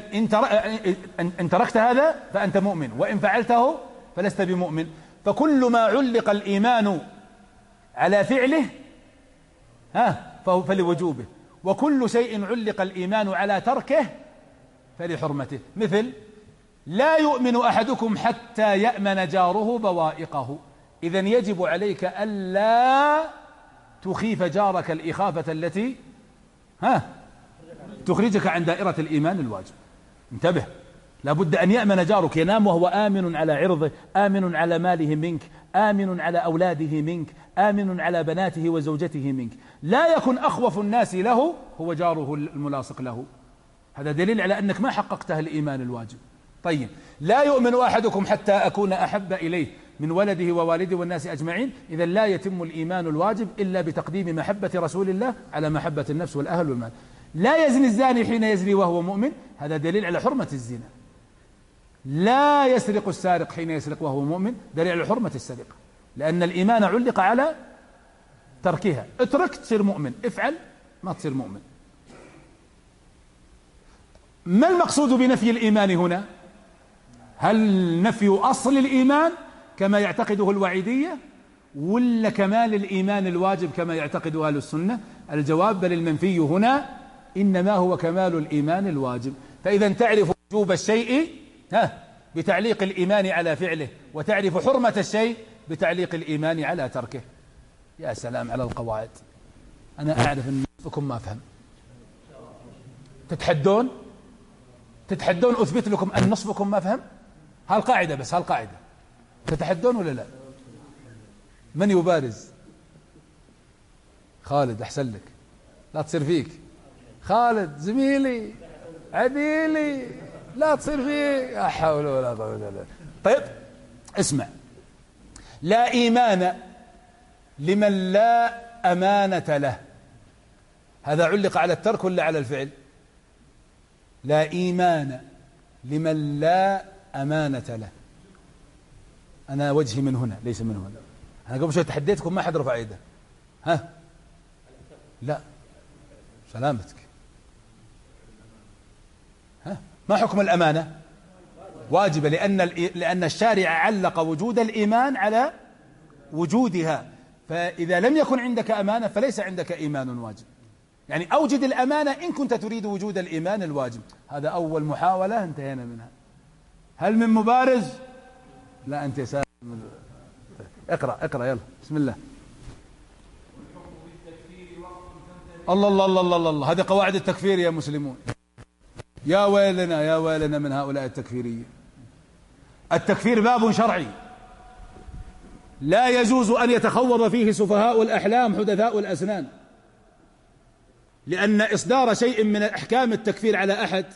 إن تركت هذا فأنت مؤمن، وإن فعلته فلست بمؤمن. فكل ما علق الإيمان على فعله ها فهو فلوجوبه، وكل شيء علق الإيمان على تركه فلحرمته. مثل لا يؤمن أحدكم حتى يأمن جاره بوائقه، إذن يجب عليك ألا تخيف جارك الإخافة التي ها تخرجك عن دائرة الإيمان الواجب. انتبه، لابد أن يأمن جارك، ينام وهو آمن على عرضه، آمن على ماله منك، آمن على أولاده منك، آمن على بناته وزوجته منك. لا يكن أخوف الناس له هو جاره الملاصق له. هذا دليل على أنك ما حققته الإيمان الواجب. طيب، لا يؤمن أحدكم حتى أكون أحب إليه من ولده ووالده والناس أجمعين. إذا لا يتم الإيمان الواجب إلا بتقديم محبة رسول الله على محبة النفس والأهل والمال. لا يزني الزاني حين يزني وهو مؤمن، هذا دليل على حرمة الزنا. لا يسرق السارق حين يسرق وهو مؤمن، دليل على حرمة السرقة، لأن الإيمان علق على تركها. اترك تصير مؤمن، افعل ما تصير مؤمن. ما المقصود بنفي الإيمان هنا؟ هل نفي أصل الإيمان كما يعتقده الوعيدية، ولا كمال الإيمان الواجب كما يعتقده أهل السنة؟ الجواب بل المنفي هنا إنما هو كمال الإيمان الواجب. فإذا تعرف وجوب الشيء ها بتعليق الإيمان على فعله، وتعرف حرمة الشيء بتعليق الإيمان على تركه. يا سلام على القواعد. أنا أعرف أن نصفكم ما فهم. تتحدون تتحدون أثبت لكم أن نصفكم ما فهم. هالقاعدة بس، هالقاعدة تتحدون ولا لا؟ من يبارز؟ خالد، أحسن لك، لا تصير فيك. خالد زميلي عديلي، لا تصير فيك. لا حول ولا قوة إلا بالله. طيب اسمع، لا إيمان لمن لا أمانة له. هذا علق على الترك ولا على الفعل؟ لا إيمان لمن لا أمانة له. أنا وجهي من هنا ليس من هنا. أنا قبل شوي تحديتكم ما حد رفع يده. ها؟ لا، سلامتك. ها؟ ما حكم الأمانة؟ واجبة، لأن لأن الشارع علق وجود الإيمان على وجودها. فإذا لم يكن عندك أمانة فليس عندك إيمان واجب. يعني أوجد الأمانة إن كنت تريد وجود الإيمان الواجب. هذا أول محاولة انتهينا منها. هل من مبارز؟ لا أنت سالم. اقرأ اقرأ يلا بسم الله. الله الله الله الله الله. هذه قواعد التكفير يا مسلمون. يا ويلنا يا ويلنا من هؤلاء التكفيريين. التكفير باب شرعي لا يجوز أن يتخوض فيه سفهاء الأحلام حدثاء الأسنان، لأن إصدار شيء من أحكام التكفير على أحد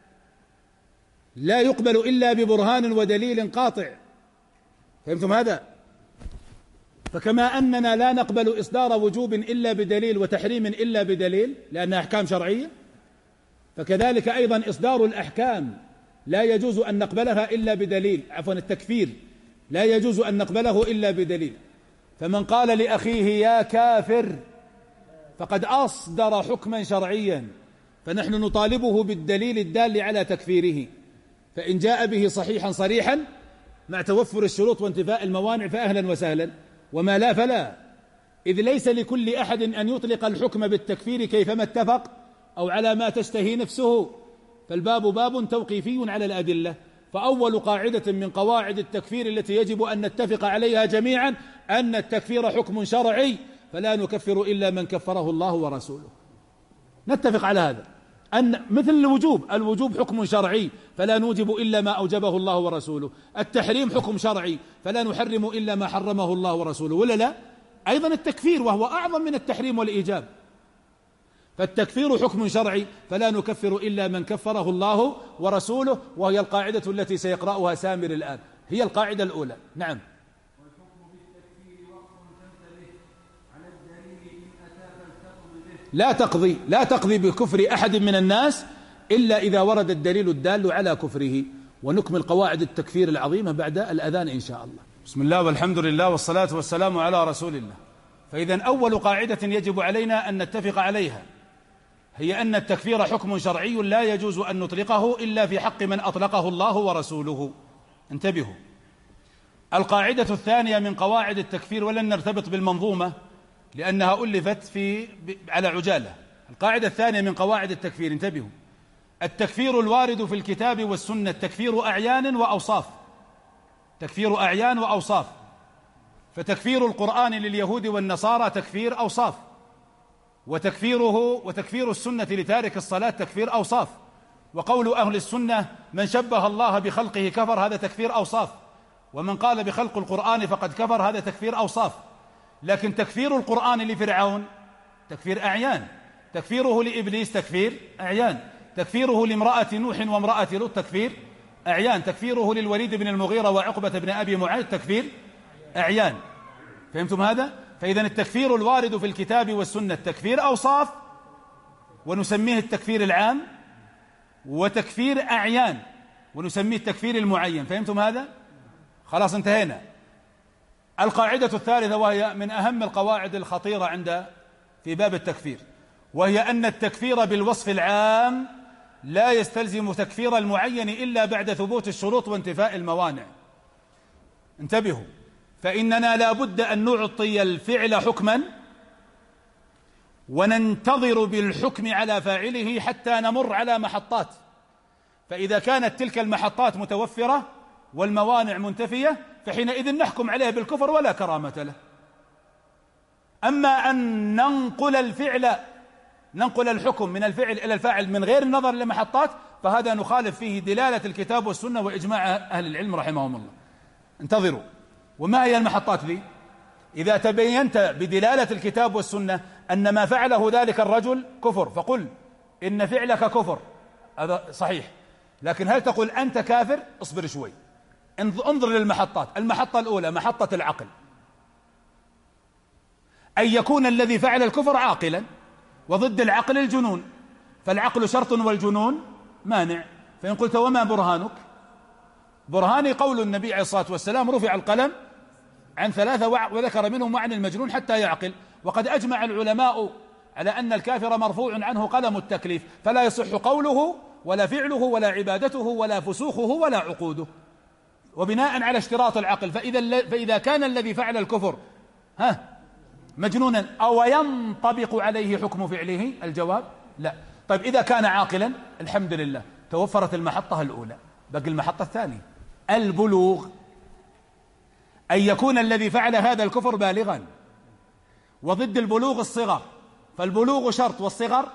لا يقبل إلا ببرهان ودليل قاطع. فهمتم هذا؟ فكما أننا لا نقبل إصدار وجوب إلا بدليل وتحريم إلا بدليل لأنها أحكام شرعية، فكذلك أيضا إصدار الأحكام لا يجوز أن نقبلها إلا بدليل. عفوا، التكفير لا يجوز أن نقبله إلا بدليل. فمن قال لأخيه يا كافر فقد أصدر حكما شرعيا، فنحن نطالبه بالدليل الدال على تكفيره. فإن جاء به صحيحا صريحا مع توفر الشروط وانتفاء الموانع فأهلا وسهلا، وما لا فلا، إذ ليس لكل أحد أن يطلق الحكم بالتكفير كيفما اتفق أو على ما تشتهي نفسه، فالباب باب توقيفي على الأدلة. فأول قاعدة من قواعد التكفير التي يجب أن نتفق عليها جميعا أن التكفير حكم شرعي، فلا نكفر إلا من كفره الله ورسوله. نتفق على هذا، أن مثل الوجوب، الوجوب حكم شرعي فلا نوجب إلا ما أوجبه الله ورسوله. التحريم حكم شرعي فلا نحرم إلا ما حرمه الله ورسوله، ولا لا؟ أيضا التكفير وهو أعظم من التحريم والإيجاب. فالتكفير حكم شرعي فلا نكفر إلا من كفره الله ورسوله، وهي القاعدة التي سيقرأها سامر الآن، هي القاعدة الأولى. نعم. لا تقضي لا تقضي بكفر أحد من الناس إلا إذا ورد الدليل الدال على كفره. ونكمل قواعد التكفير العظيمة بعد الأذان إن شاء الله. بسم الله والحمد لله والصلاة والسلام على رسول الله. فإذا أول قاعدة يجب علينا أن نتفق عليها هي أن التكفير حكم شرعي لا يجوز أن نطلقه إلا في حق من أطلقه الله ورسوله. انتبهوا. القاعدة الثانية من قواعد التكفير، ولن نرتبط بالمنظومة لأنها ألفت في على عجالة. القاعدة الثانية من قواعد التكفير، انتبهوا، التكفير الوارد في الكتاب والسنة تكفير أعيان وأوصاف. تكفير أعيان وأوصاف. فتكفير القرآن لليهود والنصارى تكفير أوصاف، وتكفيره وتكفير السنة لتارك الصلاة تكفير أوصاف، وقول أهل السنة من شبه الله بخلقه كفر، هذا تكفير أوصاف، ومن قال بخلق القرآن فقد كفر، هذا تكفير أوصاف. لكن تكفير القرآن لفرعون تكفير أعيان، تكفيره لإبليس تكفير أعيان، تكفيره لامرأة نوح وامرأة لوط تكفير أعيان، تكفيره للوليد بن المغيرة وعقبة بن أبي معيط تكفير أعيان. فهمتم هذا؟ فإذا التكفير الوارد في الكتاب والسنة تكفير أوصاف، ونسميه التكفير العام، وتكفير أعيان ونسميه التكفير المعين. فهمتم هذا؟ خلاص انتهينا. القاعدة الثالثة، وهي من أهم القواعد الخطيرة عند في باب التكفير، وهي أن التكفير بالوصف العام لا يستلزم تكفير المعين إلا بعد ثبوت الشروط وانتفاء الموانع. انتبهوا، فإننا لا بد أن نعطي الفعل حكما وننتظر بالحكم على فاعله حتى نمر على محطات، فإذا كانت تلك المحطات متوفرة والموانع منتفية فحينئذ نحكم عليه بالكفر ولا كرامة له. أما أن ننقل الفعل ننقل الحكم من الفعل إلى الفاعل من غير النظر لمحطات، فهذا نخالف فيه دلالة الكتاب والسنة وإجماع أهل العلم رحمهم الله. انتظروا. وما هي المحطات ذي؟ إذا تبينت بدلالة الكتاب والسنة أن ما فعله ذلك الرجل كفر فقل إن فعلك كفر، هذا صحيح، لكن هل تقول أنت كافر؟ اصبر شوي، انظر للمحطات. المحطة الأولى محطة العقل، أن يكون الذي فعل الكفر عاقلا، وضد العقل الجنون، فالعقل شرط والجنون مانع. فإن قلت وما برهانك؟ برهاني قول النبي عليه الصلاة والسلام رفع القلم عن ثلاثة وذكر منهم وعن المجنون حتى يعقل. وقد أجمع العلماء على أن الكافر مرفوع عنه قلم التكليف، فلا يصح قوله ولا فعله ولا عبادته ولا فسوخه ولا عقوده، وبناء على اشتراط العقل. فإذا, فإذا كان الذي فعل الكفر ها مجنونا أو ينطبق عليه حكم فعله؟ الجواب لا. طيب إذا كان عاقلا الحمد لله، توفرت المحطة الأولى، بقي المحطة الثانية البلوغ، أن يكون الذي فعل هذا الكفر بالغا، وضد البلوغ الصغر، فالبلوغ شرط والصغر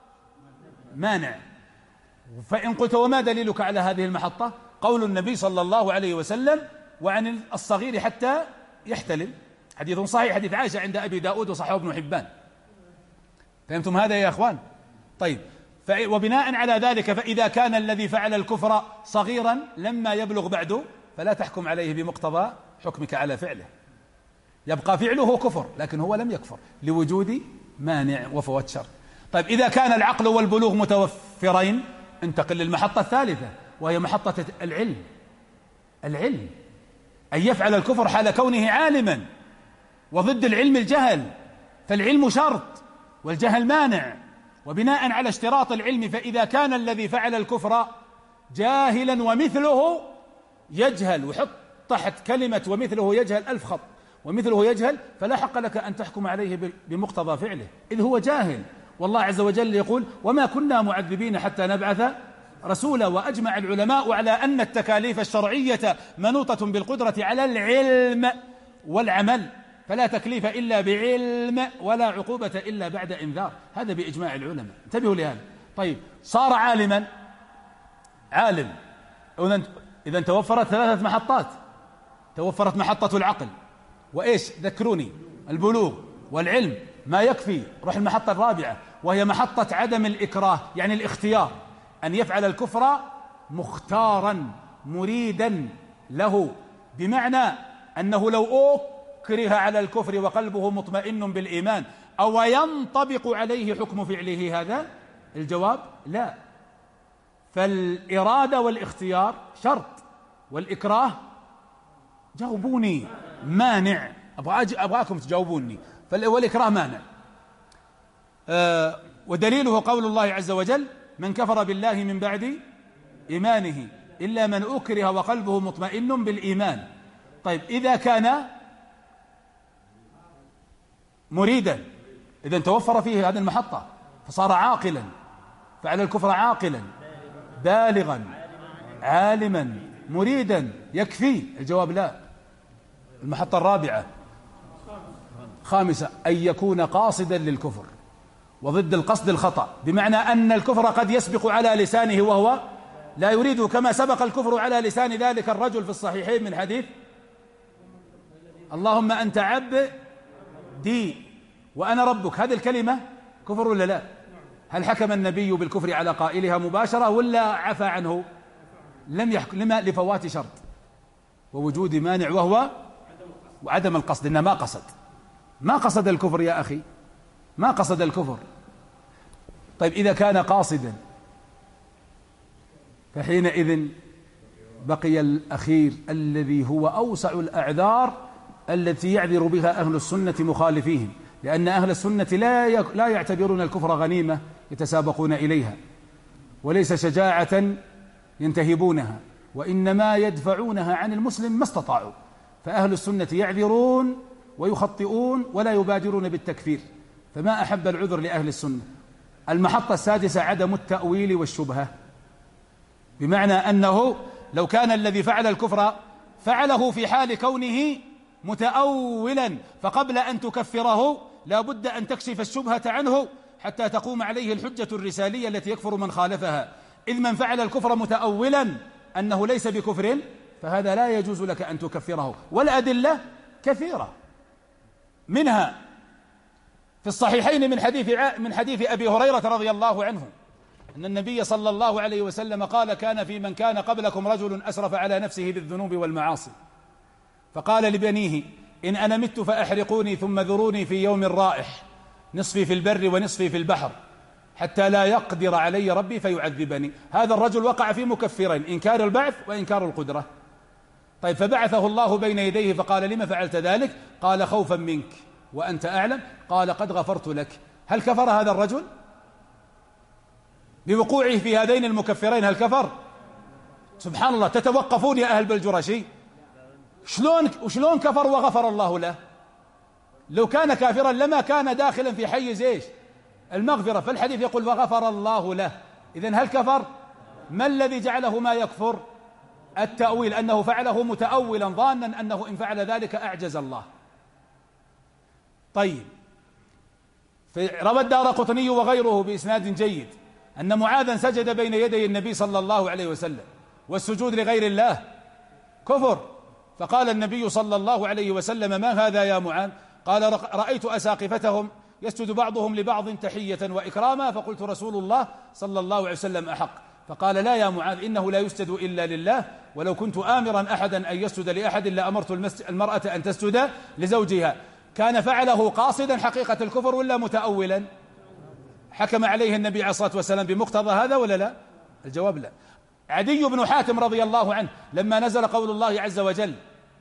مانع. فإن قلت وما دليلك على هذه المحطة؟ قول النبي صلى الله عليه وسلم وعن الصغير حتى يحتلم، حديث صحيح، حديث عائشة عند أبي داود وصححه ابن حبان. فهمتم هذا يا أخوان؟ طيب، وبناء على ذلك فإذا كان الذي فعل الكفر صغيرا لما يبلغ بعده فلا تحكم عليه بمقتضى حكمك على فعله، يبقى فعله كفر لكن هو لم يكفر لوجود مانع وفوات شر. طيب إذا كان العقل والبلوغ متوفرين انتقل للمحطة الثالثة، وهي محطة العلم. العلم أن يفعل الكفر حال كونه عالما، وضد العلم الجهل، فالعلم شرط والجهل مانع. وبناء على اشتراط العلم فإذا كان الذي فعل الكفر جاهلا ومثله يجهل، وحط تحت كلمة ومثله يجهل ألف خط، ومثله يجهل، فلا حق لك أن تحكم عليه بمقتضى فعله إذ هو جاهل. والله عز وجل يقول وما كنا معذبين حتى نبعث رسولا. وأجمع العلماء على أن التكاليف الشرعية منوطة بالقدرة على العلم والعمل، فلا تكليف إلا بعلم ولا عقوبة إلا بعد إنذار، هذا بإجماع العلماء. انتبهوا لهذا. طيب صار عالما، عالم، إذا توفرت ثلاثة محطات، توفرت محطة العقل وإيش ذكروني البلوغ والعلم، ما يكفي. روح المحطة الرابعة وهي محطة عدم الإكراه، يعني الاختيار، أن يفعل الكفر مختارا مريدا له، بمعنى أنه لو أكره على الكفر وقلبه مطمئن بالإيمان أو ينطبق عليه حكم فعله هذا؟ الجواب لا. فالإرادة والاختيار شرط، والإكراه جاوبوني مانع، أبغاكم تجاوبوني، والإكراه مانع. أه ودليله قول الله عز وجل من كفر بالله من بعد إيمانه إلا من أكره وقلبه مطمئن بالإيمان. طيب إذا كان مريدا، إذا توفر فيه هذه المحطة فصار عاقلا، فعل الكفر عاقلا بالغا عالما مريدا، يكفي؟ الجواب لا. المحطة الرابعة خامسة أن يكون قاصدا للكفر، وضد القصد الخطأ، بمعنى أن الكفر قد يسبق على لسانه وهو لا يريده، كما سبق الكفر على لسان ذلك الرجل في الصحيحين من حديث اللهم أنت عبدي وأنا ربك. هذه الكلمة كفر ولا لا؟ هل حكم النبي بالكفر على قائلها مباشرة ولا عفى عنه؟ لم يحكم. لما؟ لفوات شرط ووجود مانع وهو وعدم القصد. إنه ما قصد ما قصد الكفر يا أخي، ما قصد الكفر. طيب إذا كان قاصدا فحينئذ بقي الأخير الذي هو أوسع الأعذار التي يعذر بها أهل السنة مخالفيهم، لأن أهل السنة لا لا يعتبرون الكفر غنيمة يتسابقون إليها، وليس شجاعة ينتهبونها، وإنما يدفعونها عن المسلم ما استطاعوا. فأهل السنة يعذرون ويخطئون ولا يبادرون بالتكفير، فما أحب العذر لأهل السنة. المحطة السادسة عدم التأويل والشبهة، بمعنى أنه لو كان الذي فعل الكفر فعله في حال كونه متأولا، فقبل أن تكفره لا بد أن تكشف الشبهة عنه حتى تقوم عليه الحجة الرسالية التي يكفر من خالفها. إذ من فعل الكفر متأولا أنه ليس بكفر فهذا لا يجوز لك أن تكفره، والأدلة كثيرة، منها في الصحيحين من حديث من حديث أبي هريرة رضي الله عنه أن النبي صلى الله عليه وسلم قال: كان في من كان قبلكم رجل أسرف على نفسه بالذنوب والمعاصي، فقال لبنيه: إن أنا مت فأحرقوني ثم ذروني في يوم رائح، نصفي في البر ونصفي في البحر، حتى لا يقدر علي ربي فيعذبني. هذا الرجل وقع في مكفرين: إنكار البعث وإنكار القدرة. طيب، فبعثه الله بين يديه فقال: لما فعلت ذلك؟ قال: خوفا منك وأنت أعلم. قال: قد غفرت لك. هل كفر هذا الرجل بوقوعه في هذين المكفرين؟ هل كفر؟ سبحان الله. تتوقفون يا أهل بلجرشي، شلون وشلون كفر وغفر الله له؟ لو كان كافرا لما كان داخلا في حيز ايش؟ المغفرة. فالحديث يقول: وغفر الله له. إذن هل كفر؟ ما الذي جعله ما يكفر؟ التأويل، أنه فعله متأولا ظانا أنه إن فعل ذلك أعجز الله. طيب، روى الدارقطني وغيره بإسناد جيد أن معاذا سجد بين يدي النبي صلى الله عليه وسلم، والسجود لغير الله كفر. فقال النبي صلى الله عليه وسلم: ما هذا يا معاذ؟ قال: رأيت أساقفتهم يسجد بعضهم لبعض تحية وإكراما، فقلت: رسول الله صلى الله عليه وسلم أحق. فقال: لا يا معاذ، إنه لا يسجد إلا لله، ولو كنت آمرا أحدا أن يسجد لأحد لأمرت المرأة أن تسجد لزوجها. كان فعله قاصدا حقيقة الكفر ولا متأولا؟ حكم عليه النبي عليه الصلاة والسلام بمقتضى هذا ولا لا؟ الجواب لا. عدي بن حاتم رضي الله عنه لما نزل قول الله عز وجل: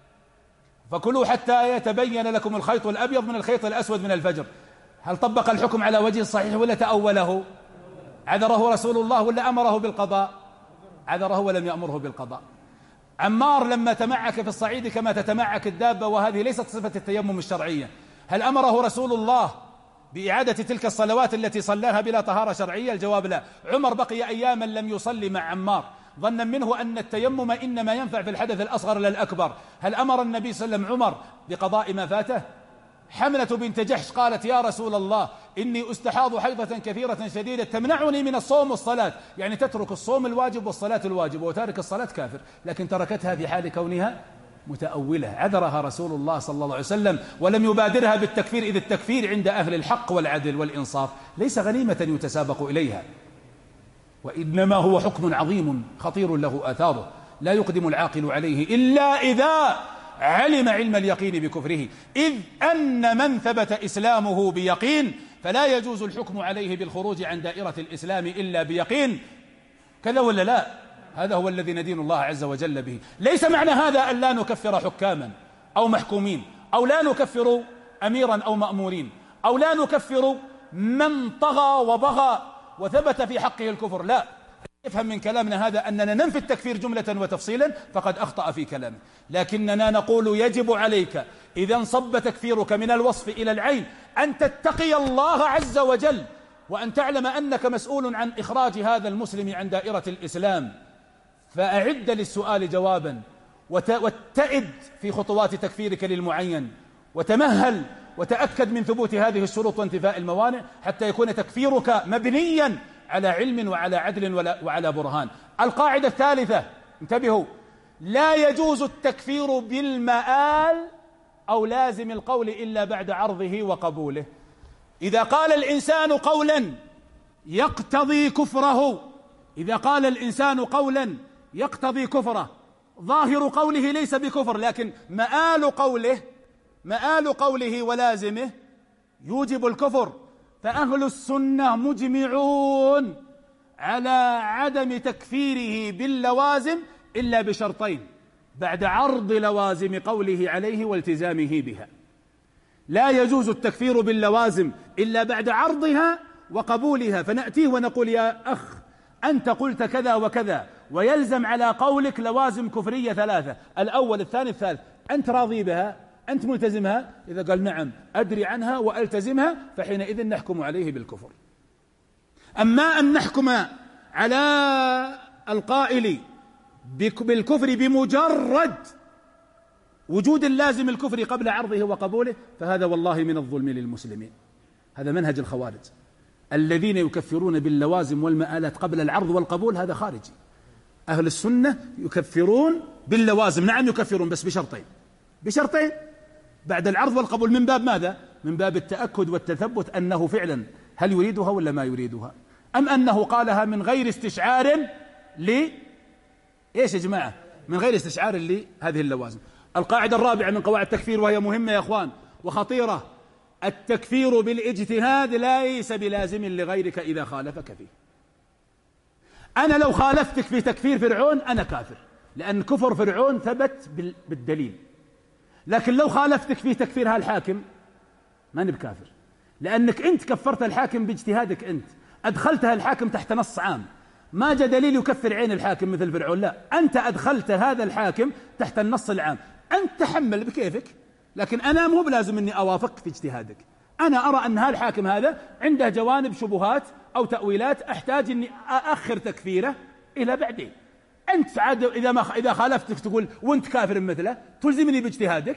فكلوا حتى يتبين لكم الخيط الأبيض من الخيط الأسود من الفجر، هل طبق الحكم على وجه الصحيح ولا تأوله؟ عذره رسول الله ولا أمره بالقضاء؟ عذره ولم يأمره بالقضاء. عمار لما تمعك في الصعيد كما تتمعك الدابة، وهذه ليست صفة التيمم الشرعية، هل أمره رسول الله بإعادة تلك الصلوات التي صلاها بلا طهارة شرعية؟ الجواب لا. عمر بقي أياما لم يصلي مع عمار ظنا منه أن التيمم إنما ينفع في الحدث الأصغر لا الأكبر. هل أمر النبي صلى الله عليه وسلم عمر بقضاء ما فاته؟ حملة بنت جحش قالت: يا رسول الله، إني أستحاض حيضة كثيرة شديدة تمنعني من الصوم والصلاة، يعني تترك الصوم الواجب والصلاة الواجب، وتارك الصلاة كافر، لكن تركتها في حال كونها متأولة. عذرها رسول الله صلى الله عليه وسلم ولم يبادرها بالتكفير، إذ التكفير عند أهل الحق والعدل والإنصاف ليس غنيمة يتسابق إليها، وإنما هو حكم عظيم خطير له آثاره لا يقدم العاقل عليه إلا إذا علم علم اليقين بكفره، إذ أن من ثبت إسلامه بيقين فلا يجوز الحكم عليه بالخروج عن دائرة الإسلام إلا بيقين. كذا ولا لا؟ هذا هو الذي ندين الله عز وجل به. ليس معنى هذا أن لا نكفر حكاما أو محكومين، أو لا نكفر أميرا أو مأمورين، أو لا نكفر من طغى وبغى وثبت في حقه الكفر، لا. يفهم من كلامنا هذا أننا ننفي التكفير جملة وتفصيلا، فقد أخطأ في كلامه. لكننا نقول: يجب عليك إذا انصب تكفيرك من الوصف إلى العين أن تتقي الله عز وجل، وأن تعلم أنك مسؤول عن إخراج هذا المسلم عن دائرة الإسلام. فأعد للسؤال جوابا، واتئد في خطوات تكفيرك للمعين، وتمهل وتأكد من ثبوت هذه الشروط وانتفاء الموانع حتى يكون تكفيرك مبنيا على علم وعلى عدل وعلى برهان. القاعدة الثالثة، انتبهوا، لا يجوز التكفير بالمآل أو لازم القول إلا بعد عرضه وقبوله. إذا قال الإنسان قولا يقتضي كفره إذا قال الإنسان قولا يقتضي كفره ظاهر قوله ليس بكفر، لكن مآل قوله مآل قوله ولازمه يوجب الكفر، فأهل السنة مجمعون على عدم تكفيره باللوازم إلا بشرطين بعد عرض لوازم قوله عليه والتزامه بها. لا يجوز التكفير باللوازم إلا بعد عرضها وقبولها، فنأتيه ونقول يا أخ أنت قلت كذا وكذا ويلزم على قولك لوازم كفرية ثلاثة، الأول الثاني الثالث، أنت راضي بها؟ أنت ملتزمها؟ إذا قال نعم أدري عنها وألتزمها فحينئذ نحكم عليه بالكفر. أما أن نحكم على القائل بالكفر بمجرد وجود اللازم الكفر قبل عرضه وقبوله فهذا والله من الظلم للمسلمين. هذا منهج الخوارج الذين يكفرون باللوازم والمآلات قبل العرض والقبول، هذا خارجي. أهل السنة يكفرون باللوازم، نعم يكفرون بس بشرطين بشرطين بعد العرض والقبول. من باب ماذا؟ من باب التأكد والتثبت أنه فعلا هل يريدها ولا ما يريدها، أم أنه قالها من غير استشعار ل إيش يا جماعة؟ من غير استشعار لهذه اللوازم. القاعدة الرابعة من قواعد التكفير وهي مهمة يا أخوان وخطيرة: التكفير بالاجتهاد ليس بلازم لغيرك إذا خالفك فيه. أنا لو خالفتك في تكفير فرعون أنا كافر، لأن كفر فرعون ثبت بالدليل، لكن لو خالفتك في تكفير هالحاكم ما نب كافر، لأنك أنت كفرت الحاكم باجتهادك، أنت أدخلتها الحاكم تحت نص عام، ما جاء دليل يكفر عين الحاكم مثل فرعون، لا، أنت أدخلت هذا الحاكم تحت النص العام، أنت تحمل بكيفك، لكن أنا مو بلازم أني أوافقك في اجتهادك. أنا أرى أن هالحاكم هذا عنده جوانب شبهات أو تأويلات أحتاج أني أأخر تكفيره إلى بعدين. أنت عاد إذا ما إذا خالفتك تقول وأنت كافر مثله تلزمني باجتهادك.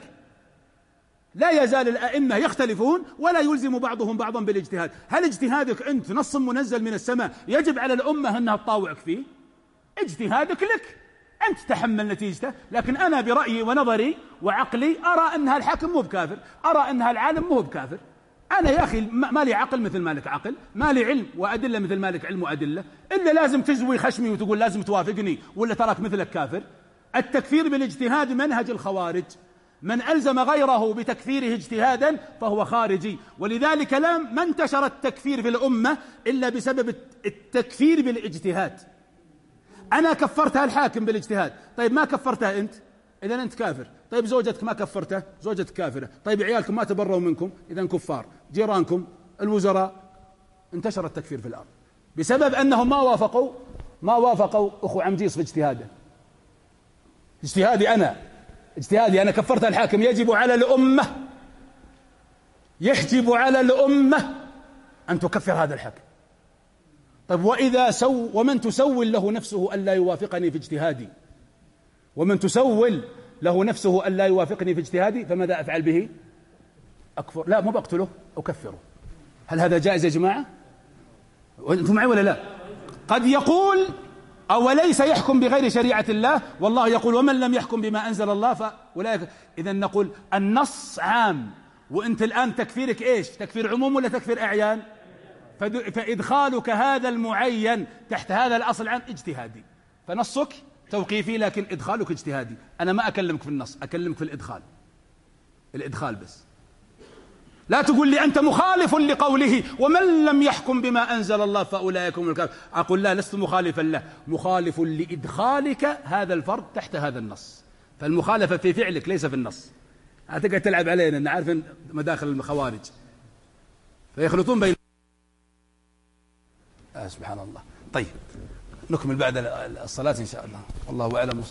لا يزال الأئمة يختلفون ولا يلزم بعضهم بعضا بالاجتهاد. هل اجتهادك أنت نص منزل من السماء يجب على الأمة أنها تطاوعك فيه؟ اجتهادك لك، أنت تحمل نتيجته، لكن أنا برأيي ونظري وعقلي أرى أن هالحاكم مو بكافر، أرى أن هالعالم مو بكافر. أنا يا أخي ما لي عقل مثل مالك عقل، ما لي علم وأدلة مثل مالك علم وأدلة، إلا لازم تزوي خشمي وتقول لازم توافقني ولا تراك مثلك كافر. التكفير بالاجتهاد منهج الخوارج، من ألزم غيره بتكفيره اجتهادا فهو خارجي، ولذلك لم ما انتشر التكفير في الأمة إلا بسبب التكفير بالاجتهاد. أنا كفرتها الحاكم بالاجتهاد، طيب ما كفرتها أنت، إذن أنت كافر. طيب زوجتك ما كفرتها، زوجتك كافرة. طيب عيالكم ما تبروا منكم، إذن كفار. جيرانكم، الوزراء، انتشر التكفير في الأرض بسبب أنهم ما وافقوا ما وافقوا أخو عمجيس في اجتهاده. اجتهادي أنا اجتهادي أنا كفرت الحاكم، يجب على الأمة يجب على الأمة أن تكفر هذا الحاكم. طيب وإذا سو ومن تسول له نفسه ألا يوافقني في اجتهادي، ومن تسول له نفسه ألا يوافقني في اجتهادي فماذا أفعل به؟ أكفر؟ لا، مو بقتله، أكفره. هل هذا جائز يا جماعة؟ أنتم معي ولا لا؟ قد يقول أوليس يحكم بغير شريعة الله، والله يقول ومن لم يحكم بما أنزل الله فأولئك. إذن نقول النص عام، وأنت الآن تكفيرك إيش؟ تكفير عموم ولا تكفير أعيان؟ فإدخالك هذا المعين تحت هذا الأصل العام اجتهادي، فنصك توقيفي لكن إدخالك اجتهادي. أنا ما أكلمك في النص، أكلمك في الإدخال الإدخال بس. لا تقول لي أنت مخالف لقوله ومن لم يحكم بما أنزل الله فأولئك هم الكافرون. أقول لا، لست مخالفا له، مخالف لإدخالك هذا الفرد تحت هذا النص. فالمخالفة في فعلك ليس في النص. هتقعد تلعب علينا، أنا عارف مداخل المخوارج فيخلطون بين آه سبحان الله. طيب نكمل بعد الصلاة إن شاء الله، والله أعلم.